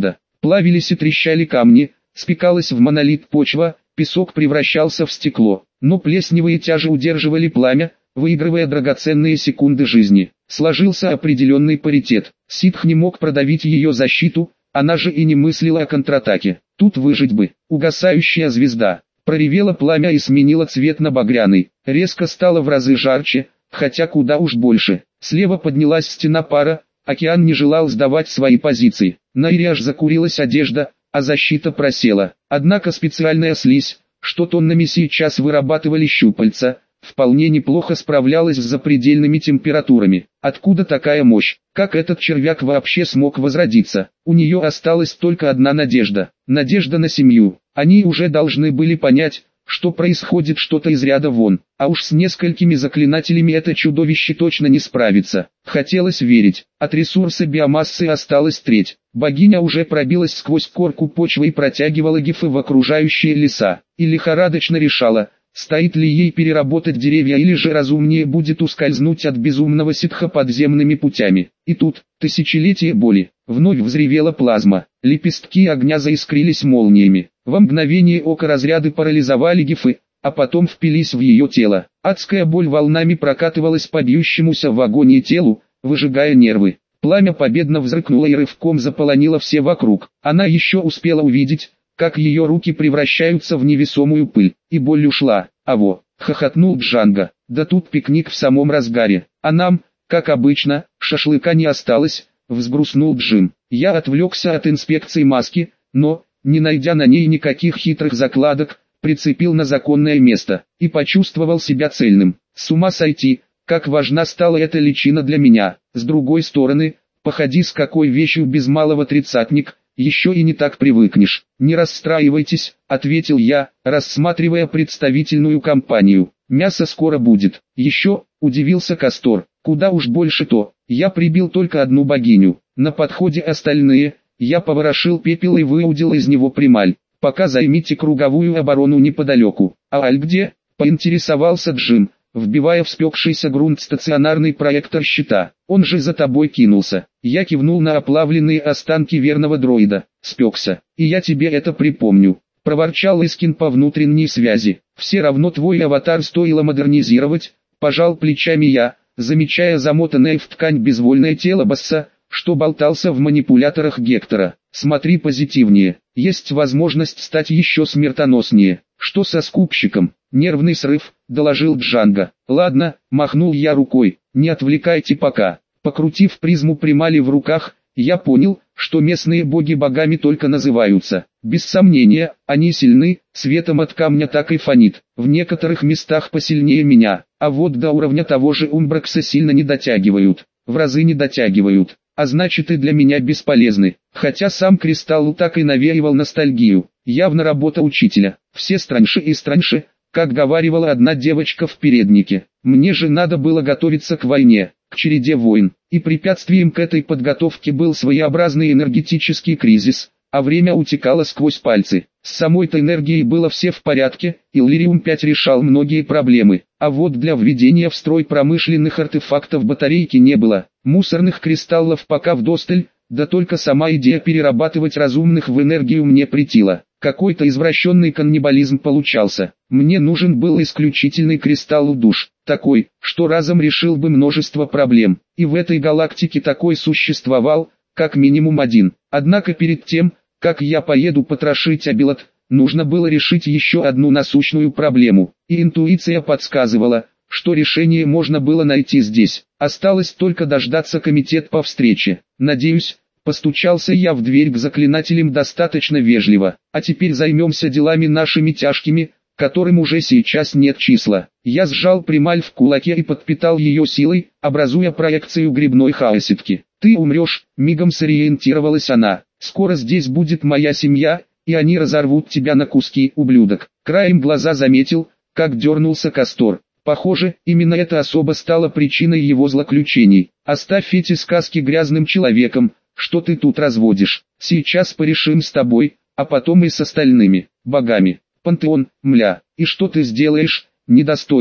плавились и трещали камни, спекалась в монолит почва, песок превращался в стекло, но плесневые тяжи удерживали пламя, выигрывая драгоценные секунды жизни. Сложился определенный паритет. Ситх не мог продавить ее защиту, она же и не мыслила о контратаке. Тут выжить бы. Угасающая звезда. Проревело пламя и сменило цвет на багряный. Резко стало в разы жарче, хотя куда уж больше. Слева поднялась стена пара, океан не желал сдавать свои позиции. На Ире аж закурилась одежда, а защита просела. Однако специальная слизь, что тоннами сейчас вырабатывали щупальца, вполне неплохо справлялась с запредельными температурами. Откуда такая мощь? Как этот червяк вообще смог возродиться? У нее осталась только одна надежда. Надежда на семью. Они уже должны были понять, что происходит что-то из ряда вон. А уж с несколькими заклинателями это чудовище точно не справится. Хотелось верить. От ресурса биомассы осталась треть. Богиня уже пробилась сквозь корку почвы и протягивала гифы в окружающие леса. И лихорадочно решала, стоит ли ей переработать деревья или же разумнее будет ускользнуть от безумного ситха подземными путями. И тут, тысячелетие боли, вновь взревела плазма, лепестки огня заискрились молниями. Во мгновение ока разряды парализовали гифы, а потом впились в ее тело. Адская боль волнами прокатывалась по бьющемуся в агонии телу, выжигая нервы. Пламя победно взрыкнуло и рывком заполонило все вокруг. Она еще успела увидеть, как ее руки превращаются в невесомую пыль, и боль ушла. «Аво!» — хохотнул Джанго. «Да тут пикник в самом разгаре, а нам, как обычно, шашлыка не осталось», — взгрустнул Джим. Я отвлекся от инспекции маски, но, не найдя на ней никаких хитрых закладок, прицепил на законное место, и почувствовал себя цельным. С ума сойти, как важна стала эта личина для меня. С другой стороны, походи с какой вещью без малого тридцатник, еще и не так привыкнешь. «Не расстраивайтесь», — ответил я, рассматривая представительную компанию. «Мясо скоро будет». «Еще», — удивился Кастор, — «куда уж больше-то, я прибил только одну богиню. На подходе остальные». Я поворошил пепел и выудил из него прималь. «Пока займите круговую оборону неподалеку». «А Аль где?» — поинтересовался Джим, вбивая в спекшийся грунт стационарный проектор щита. «Он же за тобой кинулся». Я кивнул на оплавленные останки верного дроида. «Спекся. И я тебе это припомню», — проворчал Искин по внутренней связи. «Все равно твой аватар стоило модернизировать», — пожал плечами я, замечая замотанное в ткань безвольное тело босса, что болтался в манипуляторах Гектора. «Смотри позитивнее, есть возможность стать еще смертоноснее». «Что со скупщиком?» «Нервный срыв», — доложил Джанго. «Ладно», — махнул я рукой, — «не отвлекайте пока». Покрутив призму примали в руках, я понял, что местные боги богами только называются. Без сомнения, они сильны, светом от камня так и фонит. В некоторых местах посильнее меня, а вот до уровня того же Умбракса сильно не дотягивают. В разы не дотягивают, а значит и для меня бесполезны. Хотя сам Кристалл так и навеивал ностальгию. Явно работа учителя. Все страньше и страньше, как говаривала одна девочка в переднике. Мне же надо было готовиться к войне, к череде войн. И препятствием к этой подготовке был своеобразный энергетический кризис, а время утекало сквозь пальцы. С самой-то энергией было все в порядке, Иллириум-5 решал многие проблемы, а вот для введения в строй промышленных артефактов батарейки не было. Мусорных кристаллов пока вдосталь, да только сама идея перерабатывать разумных в энергию мне претила. Какой-то извращенный каннибализм получался. Мне нужен был исключительный кристалл душ, такой, что разом решил бы множество проблем. И в этой галактике такой существовал, как минимум один. Однако перед тем, как я поеду потрошить Абилот, нужно было решить еще одну насущную проблему. И интуиция подсказывала, что решение можно было найти здесь. Осталось только дождаться комитет по встрече. Надеюсь, постучался я в дверь к заклинателям достаточно вежливо. А теперь займемся делами нашими тяжкими, которым уже сейчас нет числа. Я сжал прималь в кулаке и подпитал ее силой, образуя проекцию грибной хаоситки. «Ты умрешь», — мигом сориентировалась она. «Скоро здесь будет моя семья, и они разорвут тебя на куски, ублюдок». Краем глаза заметил, как дернулся Кастор. Похоже, именно эта особа стала причиной его злоключений. «Оставь эти сказки грязным человеком, что ты тут разводишь. Сейчас порешим с тобой, а потом и с остальными богами. Пантеон, мля, и что ты сделаешь, недостойный?»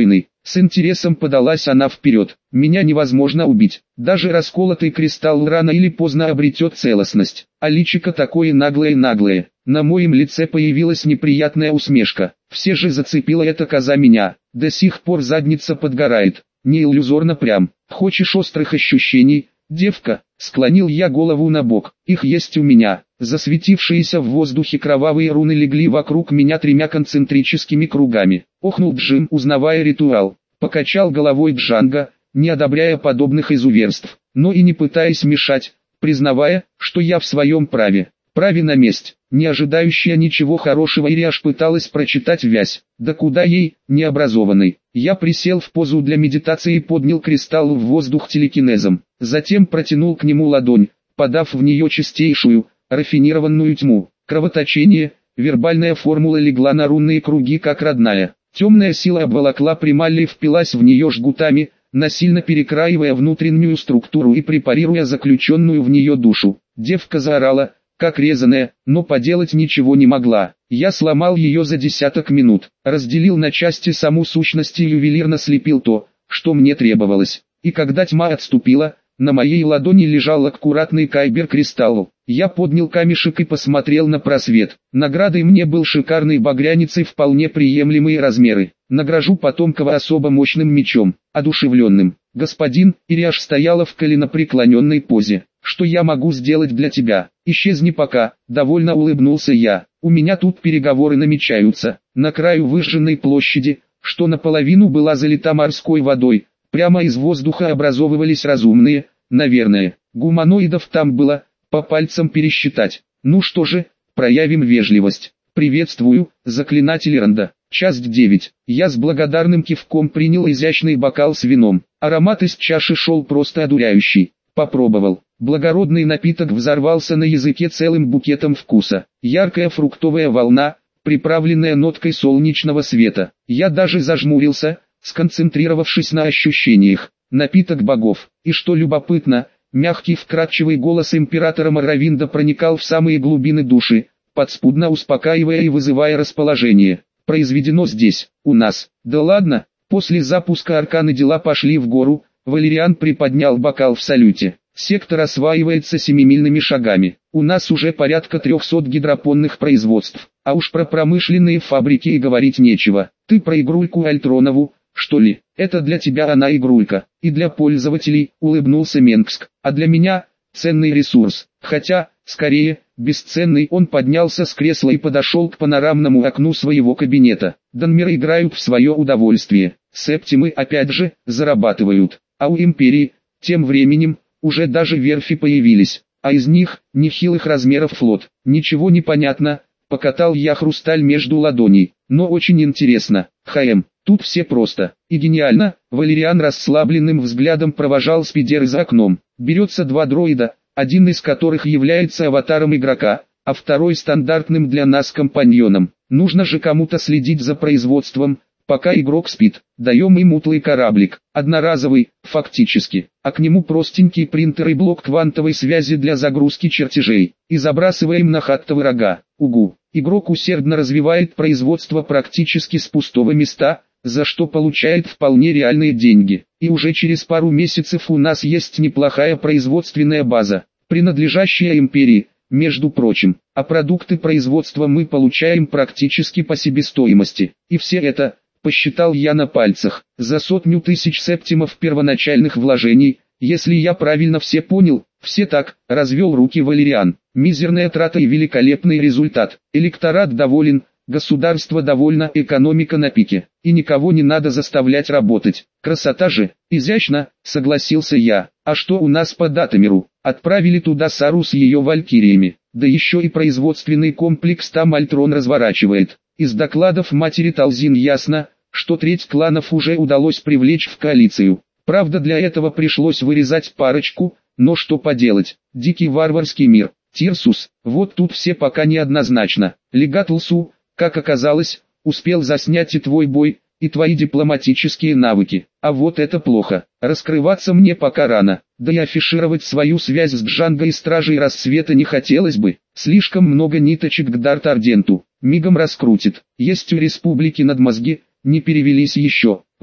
С интересом подалась она вперед. Меня невозможно убить. Даже расколотый кристалл рано или поздно обретет целостность. А личико такое наглое. На моем лице появилась неприятная усмешка. Все же зацепила эта коза меня. До сих пор задница подгорает. Не иллюзорно прям. Хочешь острых ощущений, девка? Склонил я голову на бок. Их есть у меня. Засветившиеся в воздухе кровавые руны легли вокруг меня 3 концентрическими кругами. Охнул Джим, узнавая ритуал. Покачал головой Джанго, не одобряя подобных изуверств, но и не пытаясь мешать, признавая, что я в своем праве. Праве на месть. Не ожидающая ничего хорошего Ириаш пыталась прочитать вязь. Да куда ей, необразованной. Я присел в позу для медитации и поднял кристалл в воздух телекинезом. Затем протянул к нему ладонь, подав в нее чистейшую, рафинированную тьму. Кровоточение, вербальная формула легла на рунные круги как родная. Темная сила обволокла Прималли и впилась в нее жгутами, насильно перекраивая внутреннюю структуру и препарируя заключенную в нее душу. Девка заорала, как резаная, но поделать ничего не могла. Я сломал ее за десяток минут, разделил на части саму сущность и ювелирно слепил то, что мне требовалось. И когда тьма отступила, на моей ладони лежал аккуратный кайбер-кристалл. Я поднял камешек и посмотрел на просвет. Наградой мне был шикарный багрянец и вполне приемлемые размеры. Награжу Потомкова особо мощным мечом, одушевленным. Господин, Ириаш стояла в коленопреклоненной позе. Что я могу сделать для тебя? Исчезни пока, довольно улыбнулся я. У меня тут переговоры намечаются. На краю выжженной площади, что наполовину была залита морской водой, прямо из воздуха образовывались разумные, наверное, гуманоидов там было, по пальцам пересчитать. Ну что же, проявим вежливость. Приветствую, заклинатель Ранда. Часть 9. Я с благодарным кивком принял изящный бокал с вином. Аромат из чаши шел просто одуряющий. Попробовал. Благородный напиток взорвался на языке целым букетом вкуса. Яркая фруктовая волна, приправленная ноткой солнечного света. Я даже зажмурился, сконцентрировавшись на ощущениях. Напиток богов. И что любопытно, мягкий вкрадчивый голос императора Моровинда проникал в самые глубины души, подспудно успокаивая и вызывая расположение. Произведено здесь, у нас. Да ладно, после запуска арканы дела пошли в гору. Валериан приподнял бокал в салюте. Сектор осваивается семимильными шагами. У нас уже порядка 300 гидропонных производств. А уж про промышленные фабрики и говорить нечего. Ты про игрульку Альтронову, что ли? Это для тебя она игрулька. И для пользователей, улыбнулся Менгск. А для меня, ценный ресурс. Хотя, скорее, бесценный. Он поднялся с кресла и подошел к панорамному окну своего кабинета. Данмеры играют в свое удовольствие. Септимы, опять же, зарабатывают. А у Империи, тем временем, уже даже верфи появились, а из них, нехилых размеров флот. Ничего не понятно, покатал я хрусталь между ладоней, но очень интересно. Тут все просто и гениально. Валериан расслабленным взглядом провожал спидеры за окном. Берется 2 дроида, один из которых является аватаром игрока, а второй стандартным для нас компаньоном. Нужно же кому-то следить за производством, пока игрок спит. Даем ему утлый кораблик, одноразовый, фактически, а к нему простенький принтер и блок квантовой связи для загрузки чертежей, и забрасываем на хаттовы рога. Угу. Игрок усердно развивает производство практически с пустого места, за что получает вполне реальные деньги. И уже через пару месяцев у нас есть неплохая производственная база, принадлежащая империи, между прочим, а продукты производства мы получаем практически по себестоимости. И все это, посчитал я на пальцах, за 100 000 септимов первоначальных вложений, если я правильно все понял. Все так, развел руки Валериан. Мизерная трата и великолепный результат. Электорат доволен, государство довольно, экономика на пике. И никого не надо заставлять работать. Красота же, изящно, согласился я. А что у нас по Датамиру? Отправили туда Сару с ее валькириями. Да еще и производственный комплекс там Альтрон разворачивает. Из докладов матери Талзин ясно, что треть кланов уже удалось привлечь в коалицию. Правда, для этого пришлось вырезать парочку, но что поделать, дикий варварский мир. Тирсус, вот тут все пока неоднозначно. Легат Лсу, как оказалось, успел заснять и твой бой, и твои дипломатические навыки. А вот это плохо. Раскрываться мне пока рано, да и афишировать свою связь с Джанго и Стражей Рассвета не хотелось бы. Слишком много ниточек к Дарт-Арденту. Мигом раскрутит. Есть у республики надмозги, не перевелись еще.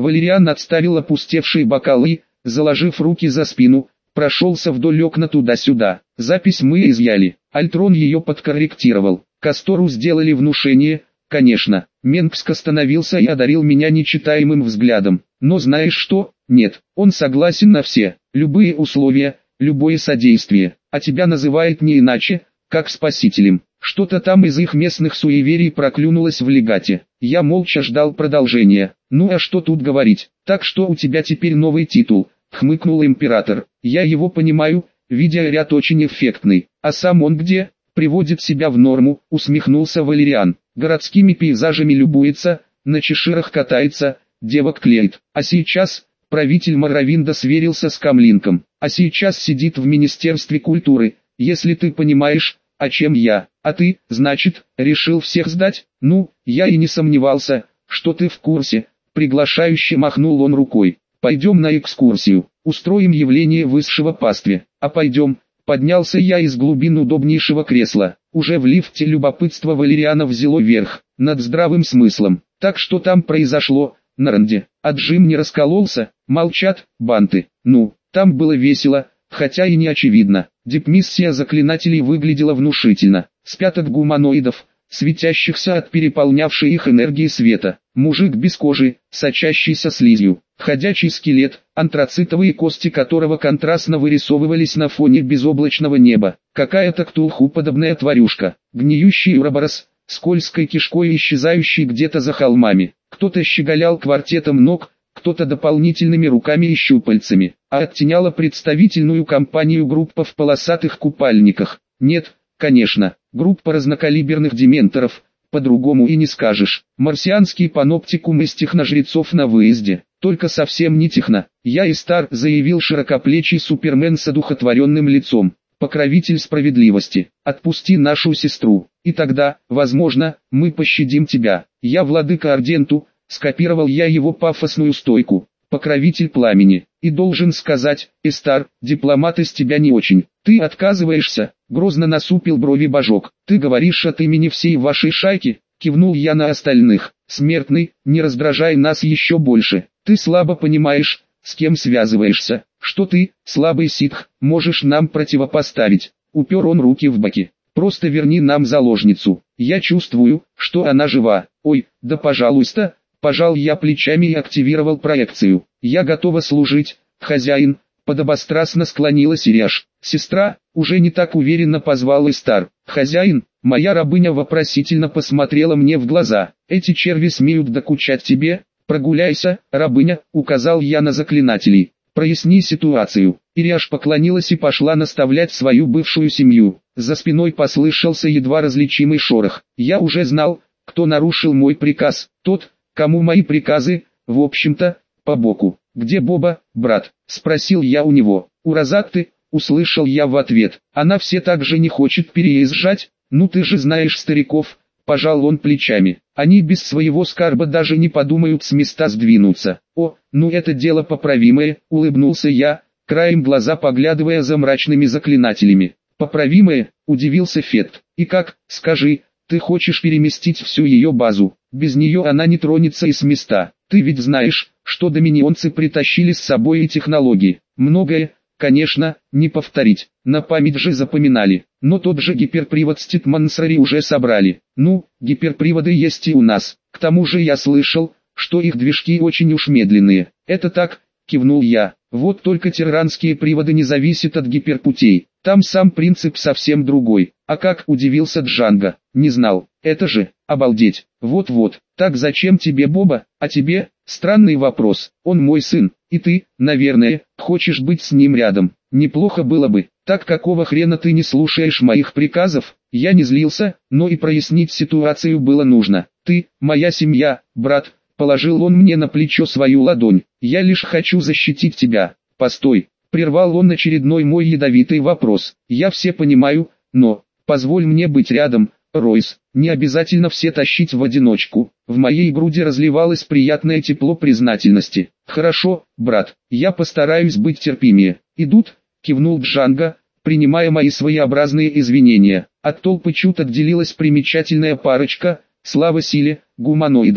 Валериан отставил опустевшие бокалы и, заложив руки за спину, прошелся вдоль окна туда-сюда. Запись мы изъяли. Альтрон ее подкорректировал. Кастору сделали внушение, конечно. Менгск остановился и одарил меня нечитаемым взглядом. Но знаешь что? Нет, он согласен на все, любые условия, любое содействие. А тебя называет не иначе, как спасителем. Что-то там из их местных суеверий проклюнулось в легате. Я молча ждал продолжения. Ну а что тут говорить? Так что у тебя теперь новый титул, хмыкнул император. Я его понимаю, видеоряд очень эффектный. А сам он где? Приводит себя в норму, усмехнулся Валериан. Городскими пейзажами любуется, на чеширах катается, девок клеит. А сейчас, правитель Моровинда сверился с Камлинком. А сейчас сидит в Министерстве культуры, если ты понимаешь, о чем я. А ты, значит, решил всех сдать? Ну, я и не сомневался, что ты в курсе. Приглашающе махнул он рукой. Пойдем на экскурсию, устроим явление высшего пастве. А пойдем. Поднялся я из глубин удобнейшего кресла. Уже в лифте любопытство Валериана взяло верх, над здравым смыслом. Так что там произошло, Наранде? Отжим не раскололся? Молчат, банты. Ну, там было весело, хотя и не очевидно. Дипмиссия заклинателей выглядела внушительно. С пяток гуманоидов, светящихся от переполнявшей их энергии света. Мужик без кожи, сочащийся слизью. Ходячий скелет, антрацитовые кости которого контрастно вырисовывались на фоне безоблачного неба. Какая-то ктулху-подобная тварюшка. Гниющий уроборос, скользкой кишкой исчезающий где-то за холмами. Кто-то щеголял квартетом ног, кто-то дополнительными руками и щупальцами, а оттеняла представительную компанию группа в полосатых купальниках. Нет, конечно, группа разнокалиберных дементоров, по-другому и не скажешь. Марсианский паноптикум из техножрецов на выезде, только совсем не техно. Я и стар, заявил широкоплечий супермен с одухотворенным лицом. Покровитель справедливости, отпусти нашу сестру, и тогда, возможно, мы пощадим тебя. Я владыка Арденту, скопировал я его пафосную стойку. Покровитель пламени, и должен сказать, Эстар, дипломат из тебя не очень. Ты отказываешься, грозно насупил брови божок. Ты говоришь от имени всей вашей шайки, кивнул я на остальных. Смертный, не раздражай нас еще больше. Ты слабо понимаешь, с кем связываешься. Что ты, слабый ситх, можешь нам противопоставить? Упер он руки в боки. Просто верни нам заложницу. Я чувствую, что она жива. Ой, да пожалуйста. Пожал я плечами и активировал проекцию. Я готова служить, хозяин. Подобострастно склонилась Иряш. Сестра, уже не так уверенно позвал Истар. Хозяин, моя рабыня вопросительно посмотрела мне в глаза. Эти черви смеют докучать тебе? Прогуляйся, рабыня, указал я на заклинателей. Проясни ситуацию. Иряш поклонилась и пошла наставлять свою бывшую семью. За спиной послышался едва различимый шорох. Я уже знал, кто нарушил мой приказ. Тот, кому мои приказы, в общем-то, по боку. «Где Боба, брат?» – спросил я у него. «У Розатты», – услышал я в ответ. «Она все так же не хочет переезжать? Ну ты же знаешь стариков», – пожал он плечами. «Они без своего скарба даже не подумают с места сдвинуться». «О, ну это дело поправимое», – улыбнулся я, краем глаза поглядывая за мрачными заклинателями. «Поправимое?» – удивился Фет. «И как, скажи, ты хочешь переместить всю ее базу? Без нее она не тронется и с места. Ты ведь знаешь, что доминионцы притащили с собой и технологии. Многое, конечно, не повторить. На память же запоминали. Но тот же гиперпривод Ститмансрари уже собрали. Ну, гиперприводы есть и у нас. К тому же я слышал, что их движки очень уж медленные. Это так, кивнул я. Вот только терранские приводы не зависят от гиперпутей. Там сам принцип совсем другой. А как, удивился Джанго, не знал. Это же, обалдеть. Вот-вот. Так зачем тебе Боба, а тебе? Странный вопрос. Он мой сын, и ты, наверное, хочешь быть с ним рядом. Неплохо было бы. Так какого хрена ты не слушаешь моих приказов? Я не злился, но и прояснить ситуацию было нужно. Ты, моя семья, брат. Положил он мне на плечо свою ладонь. Я лишь хочу защитить тебя. Постой. Прервал он очередной мой ядовитый вопрос. Я все понимаю, но позволь мне быть рядом, Ройс. Не обязательно все тащить в одиночку. В моей груди разливалось приятное тепло признательности. Хорошо, брат, я постараюсь быть терпимее. Идут, кивнул Джанго, принимая мои своеобразные извинения. От толпы чуток отделилась примечательная парочка, слава силе, гуманоидов.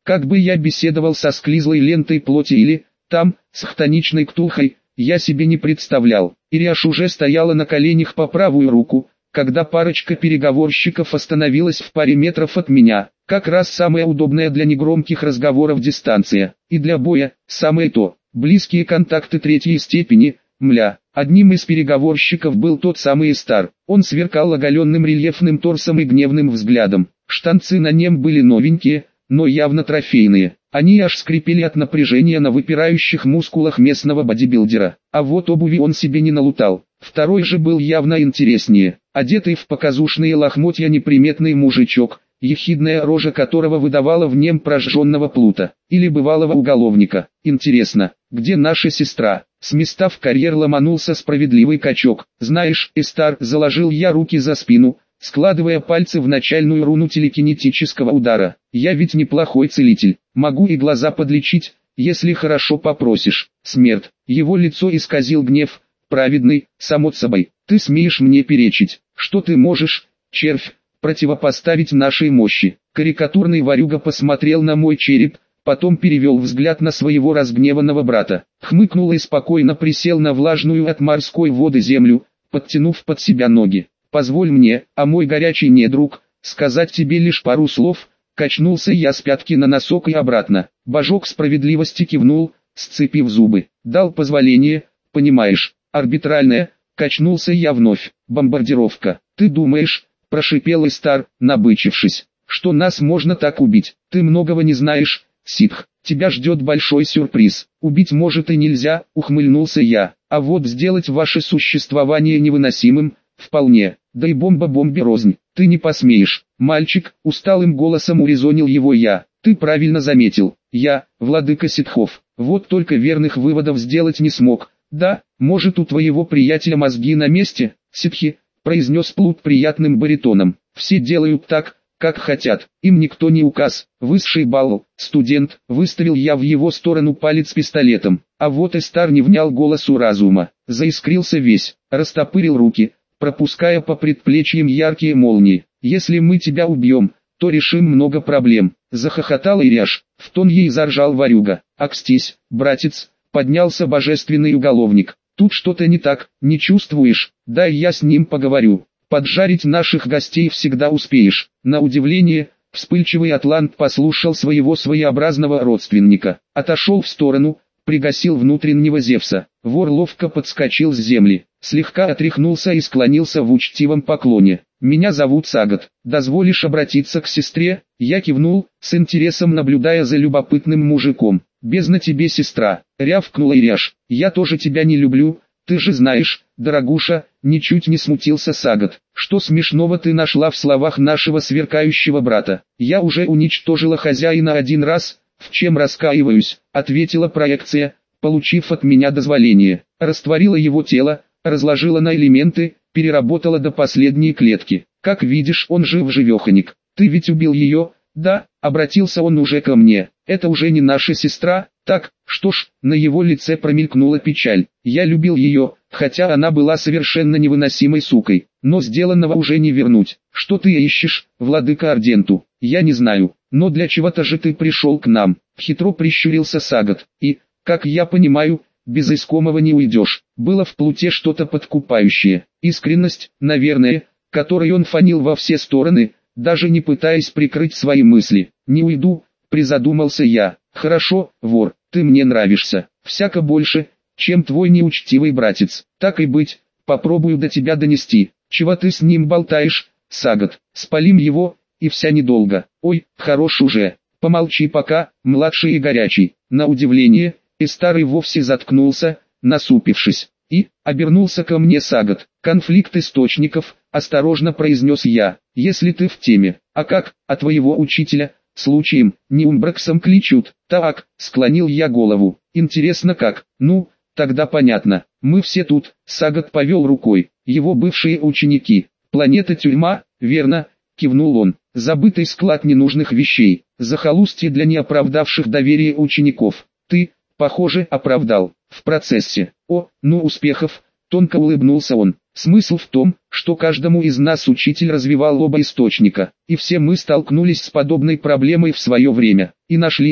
Как бы я беседовал со склизлой лентой плоти или, там, с хтоничной ктулхой, я себе не представлял. Ириаш уже стояла на коленях по правую руку, когда парочка переговорщиков остановилась в паре метров от меня. Как раз самая удобная для негромких разговоров дистанция, и для боя, самое то. Близкие контакты третьей степени, мля. Одним из переговорщиков был тот самый Истар. Он сверкал оголенным рельефным торсом и гневным взглядом. Штанцы на нем были новенькие, но явно трофейные. Они аж скрипели от напряжения на выпирающих мускулах местного бодибилдера. А вот обуви он себе не налутал. Второй же был явно интереснее. Одетый в показушные лохмотья неприметный мужичок, ехидная рожа которого выдавала в нем прожженного плута, или бывалого уголовника. Интересно, где наша сестра? С места в карьер ломанулся справедливый качок. Знаешь, Истар, заложил я руки за спину, складывая пальцы в начальную руну телекинетического удара. Я ведь неплохой целитель, могу и глаза подлечить, если хорошо попросишь. Смерть. Его лицо исказил гнев, праведный, само собой. Ты смеешь мне перечить? Что ты можешь, червь, противопоставить нашей мощи? Карикатурный ворюга посмотрел на мой череп, потом перевел взгляд на своего разгневанного брата, хмыкнул и спокойно присел на влажную от морской воды землю, подтянув под себя ноги. «Позволь мне, а мой горячий недруг, сказать тебе лишь пару слов», качнулся я с пятки на носок и обратно. Божок справедливости кивнул, сцепив зубы. Дал позволение, понимаешь, арбитральное, качнулся я вновь. Бомбардировка. Ты думаешь, прошипел Истар, набычившись, что нас можно так убить? Ты многого не знаешь, ситх. Тебя ждет большой сюрприз. Убить может и нельзя, ухмыльнулся я. А вот сделать ваше существование невыносимым, вполне. Да и бомба бомбе рознь. Ты не посмеешь. Мальчик, усталым голосом урезонил его я. Ты правильно заметил. Я, владыка ситхов. Вот только верных выводов сделать не смог. Да, может у твоего приятеля мозги на месте, ситхи, произнес Плут приятным баритоном. Все делают так, как хотят. Им никто не указ. Высший балл, студент, выставил я в его сторону палец пистолетом. А вот Истар не внял голосу разума. Заискрился весь, растопырил руки, пропуская по предплечьям яркие молнии. «Если мы тебя убьем, то решим много проблем», — захохотал Ириаш, в тон ей заржал ворюга. «Акстись, братец», — поднялся божественный уголовник. «Тут что-то не так, не чувствуешь? Дай я с ним поговорю. Поджарить наших гостей всегда успеешь». На удивление, вспыльчивый атлант послушал своего своеобразного родственника, отошел в сторону, пригасил внутреннего Зевса. Вор ловко подскочил с земли, слегка отряхнулся и склонился в учтивом поклоне. «Меня зовут Сагат. Дозволишь обратиться к сестре?» Я кивнул, с интересом наблюдая за любопытным мужиком. «Бездна тебе, сестра!» — рявкнул Ириаш. «Я тоже тебя не люблю, ты же знаешь, дорогуша!» Ничуть не смутился Сагат. «Что смешного ты нашла в словах нашего сверкающего брата? Я уже уничтожила хозяина один раз, в чем раскаиваюсь», — ответила проекция, получив от меня дозволение. Растворила его тело, разложила на элементы, переработала до последней клетки. «Как видишь, он жив-живеханик. Ты ведь убил ее?» «Да», — обратился он уже ко мне. «Это уже не наша сестра?» «Так, что ж», на его лице промелькнула печаль. «Я любил ее, хотя она была совершенно невыносимой сукой. Но сделанного уже не вернуть. Что ты ищешь, владыка Арденту?» «Я не знаю, но для чего-то же ты пришел к нам», — хитро прищурился Сагат. «И, как я понимаю, без искомого не уйдешь». Было в Плуте что-то подкупающее. Искренность, наверное, которой он фанил во все стороны, даже не пытаясь прикрыть свои мысли. «Не уйду», — призадумался я. «Хорошо, вор, ты мне нравишься. Всяко больше, чем твой неучтивый братец. Так и быть, попробую до тебя донести. Чего ты с ним болтаешь, Сагат? Спалим его, и вся недолго. Ой, хорош уже. Помолчи пока, младший и горячий». На удивление, и старый вовсе заткнулся, насупившись, и обернулся ко мне Сагат. «Конфликт источников», — осторожно произнес я, — «если ты в теме. А как, а твоего учителя, случаем, не Умбраксом кличут?» «Так», — склонил я голову. «Интересно как? Ну, тогда понятно. Мы все тут», — Сагат повел рукой. «Его бывшие ученики. Планета Тюрьма, верно?» — кивнул он. «Забытый склад ненужных вещей. Захолустье для неоправдавших доверие учеников. Ты, похоже, оправдал. В процессе. О, ну успехов!» Тонко улыбнулся он. Смысл в том, что каждому из нас учитель развивал оба источника, и все мы столкнулись с подобной проблемой в свое время, и нашли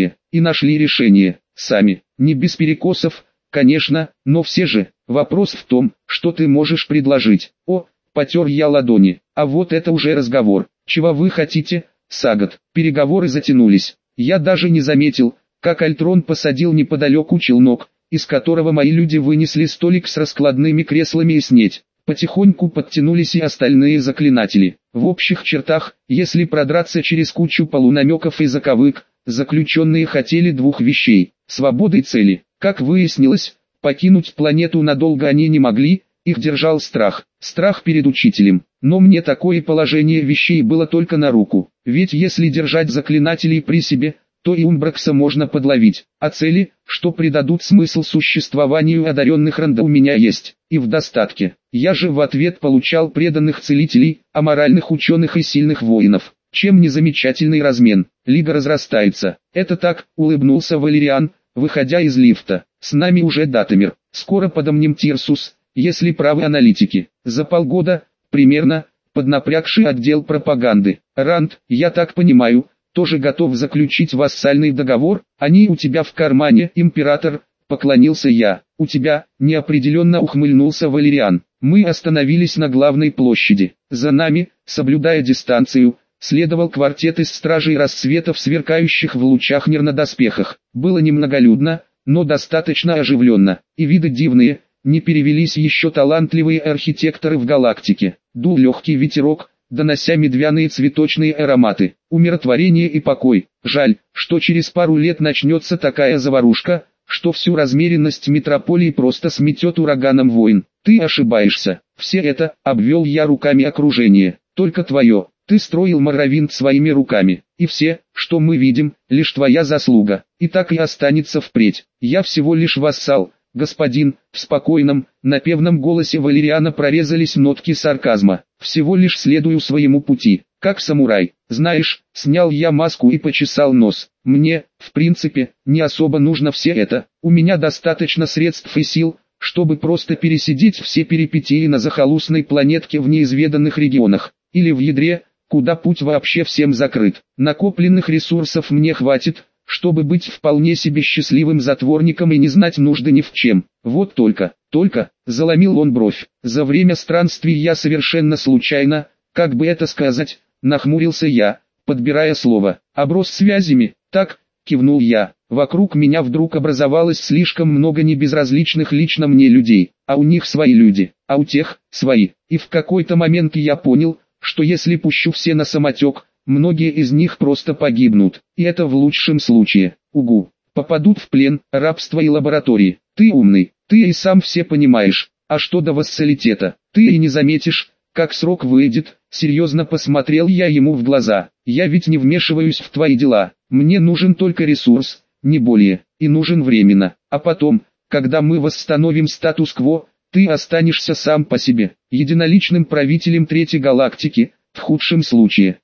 решение, сами, не без перекосов, конечно, но все же, вопрос в том, что ты можешь предложить. Потер я ладони, а вот это уже разговор. Чего вы хотите, Сагат? Переговоры затянулись. Я даже не заметил, как Альтрон посадил неподалеку челнок, из которого мои люди вынесли столик с раскладными креслами и снедь. Потихоньку подтянулись и остальные заклинатели. В общих чертах, если продраться через кучу полунамеков и заковык, заключенные хотели двух вещей – свободы и цели. Как выяснилось, покинуть планету надолго они не могли, их держал страх перед учителем. Но мне такое положение вещей было только на руку, ведь если держать заклинателей при себе, то и Умбракса можно подловить, а цели, что придадут смысл существованию одаренных Ранда, у меня есть, и в достатке. Я же в ответ получал преданных целителей, аморальных ученых и сильных воинов. Чем не замечательный размен? Лига разрастается. Это так, улыбнулся Валериан, выходя из лифта. С нами уже Датамир. Скоро подомнем Тирсус, если правы аналитики. За полгода, примерно, поднапрягший отдел пропаганды. Ранд, я так понимаю, тоже готов заключить вассальный договор? Они у тебя в кармане, император, поклонился я. У тебя, неопределенно ухмыльнулся Валериан. Мы остановились на главной площади. За нами, соблюдая дистанцию, следовал квартет из стражей рассветов, сверкающих в лучах нернодоспехах. Было немноголюдно, но достаточно оживленно, и виды дивные. Не перевелись еще талантливые архитекторы в галактике. Дул легкий ветерок, донося медвяные цветочные ароматы, умиротворение и покой. Жаль, что через пару лет начнется такая заварушка, что всю размеренность метрополии просто сметет ураганом войн. Ты ошибаешься. Все это, обвел я руками окружение, только твое. Ты строил Моровинд своими руками, и все, что мы видим, лишь твоя заслуга. И так и останется впредь. Я всего лишь вассал. Господин, в спокойном, напевном голосе Валериана прорезались нотки сарказма. Всего лишь следую своему пути, как самурай. Знаешь, снял я маску и почесал нос. Мне, в принципе, не особо нужно все это. У меня достаточно средств и сил, чтобы просто пересидеть все перипетии на захолустной планетке в неизведанных регионах. Или в ядре, куда путь вообще всем закрыт. Накопленных ресурсов мне хватит, чтобы быть вполне себе счастливым затворником и не знать нужды ни в чем. Вот только, заломил он бровь. За время странствий я совершенно случайно, как бы это сказать, нахмурился я, подбирая слово. Оброс связями, так, кивнул я. Вокруг меня вдруг образовалось слишком много небезразличных лично мне людей, а у них свои люди, а у тех, свои. И в какой-то момент я понял, что если пущу все на самотек, многие из них просто погибнут, и это в лучшем случае. Угу, попадут в плен, рабство и лаборатории. Ты умный, ты и сам все понимаешь, а что до вассалитета, ты и не заметишь, как срок выйдет. Серьезно посмотрел я ему в глаза. Я ведь не вмешиваюсь в твои дела, мне нужен только ресурс, не более, и нужен временно. А потом, когда мы восстановим статус-кво, ты останешься сам по себе, единоличным правителем Третьей галактики. В худшем случае,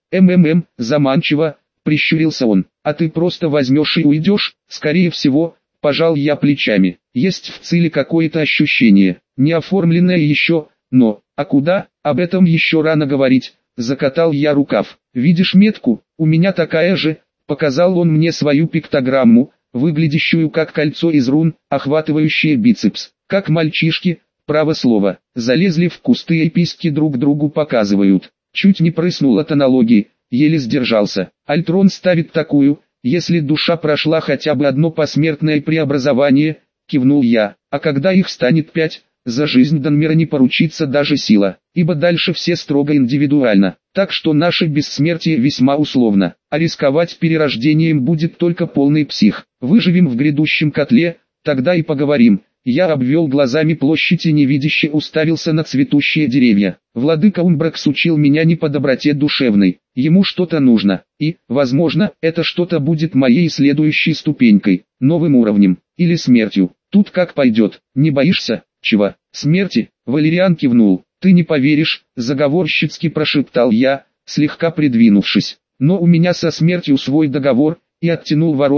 заманчиво, прищурился он, а ты просто возьмешь и уйдешь, скорее всего, пожал я плечами. Есть в Циле какое-то ощущение, не оформленное еще, но, а куда, об этом еще рано говорить, закатал я рукав. Видишь метку, у меня такая же, показал он мне свою пиктограмму, выглядящую как кольцо из рун, охватывающее бицепс, как мальчишки, право слово, залезли в кусты и письки друг другу показывают. Чуть не прыснул от аналогии, еле сдержался. Альтрон ставит такую, если душа прошла хотя бы одно посмертное преобразование, кивнул я, а когда их станет 5, за жизнь Данмира не поручится даже сила, ибо дальше все строго индивидуально, так что наше бессмертие весьма условно, а рисковать перерождением будет только полный псих. Выживем в грядущем котле, тогда и поговорим. Я обвел глазами площадь и невидяще уставился на цветущие деревья. Владыка Умбракс учил меня не по доброте душевной. Ему что-то нужно, и, возможно, это что-то будет моей следующей ступенькой, новым уровнем, или смертью. Тут как пойдет. Не боишься? Чего? Смерти? Валериан кивнул. Ты не поверишь, заговорщицки прошептал я, слегка придвинувшись. Но у меня со смертью свой договор, и оттянул ворот,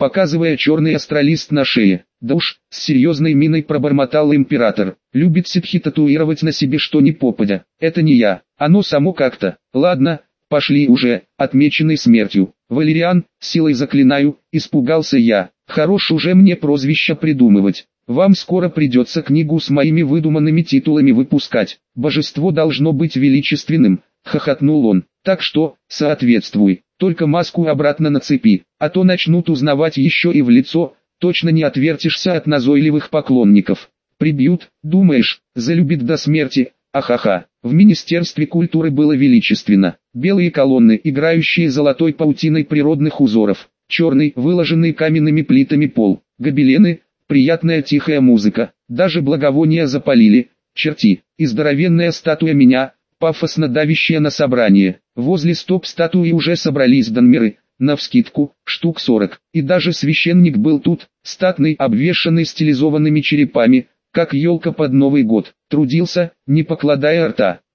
показывая черный астролист на шее. Да уж, с серьезной миной пробормотал император. Любит ситхи татуировать на себе что ни попадя. Это не я, оно само как-то. Ладно, пошли уже, отмеченный смертью. Валериан, силой заклинаю, испугался я. Хорош уже мне прозвища придумывать. Вам скоро придется книгу с моими выдуманными титулами выпускать. Божество должно быть величественным, хохотнул он. Так что, соответствуй, только маску обратно нацепи, а то начнут узнавать еще и в лицо, точно не отвертишься от назойливых поклонников. Прибьют, думаешь, залюбит до смерти, ахаха. В Министерстве культуры было величественно. Белые колонны, играющие золотой паутиной природных узоров, черный, выложенный каменными плитами пол, гобелены, приятная тихая музыка, даже благовония запалили, черти, и здоровенная статуя меня, пафосно давящая на собрание. Возле стоп статуи уже собрались донмеры, навскидку, штук 40, и даже священник был тут, статный, обвешанный стилизованными черепами, как елка под Новый год, трудился, не покладая рта.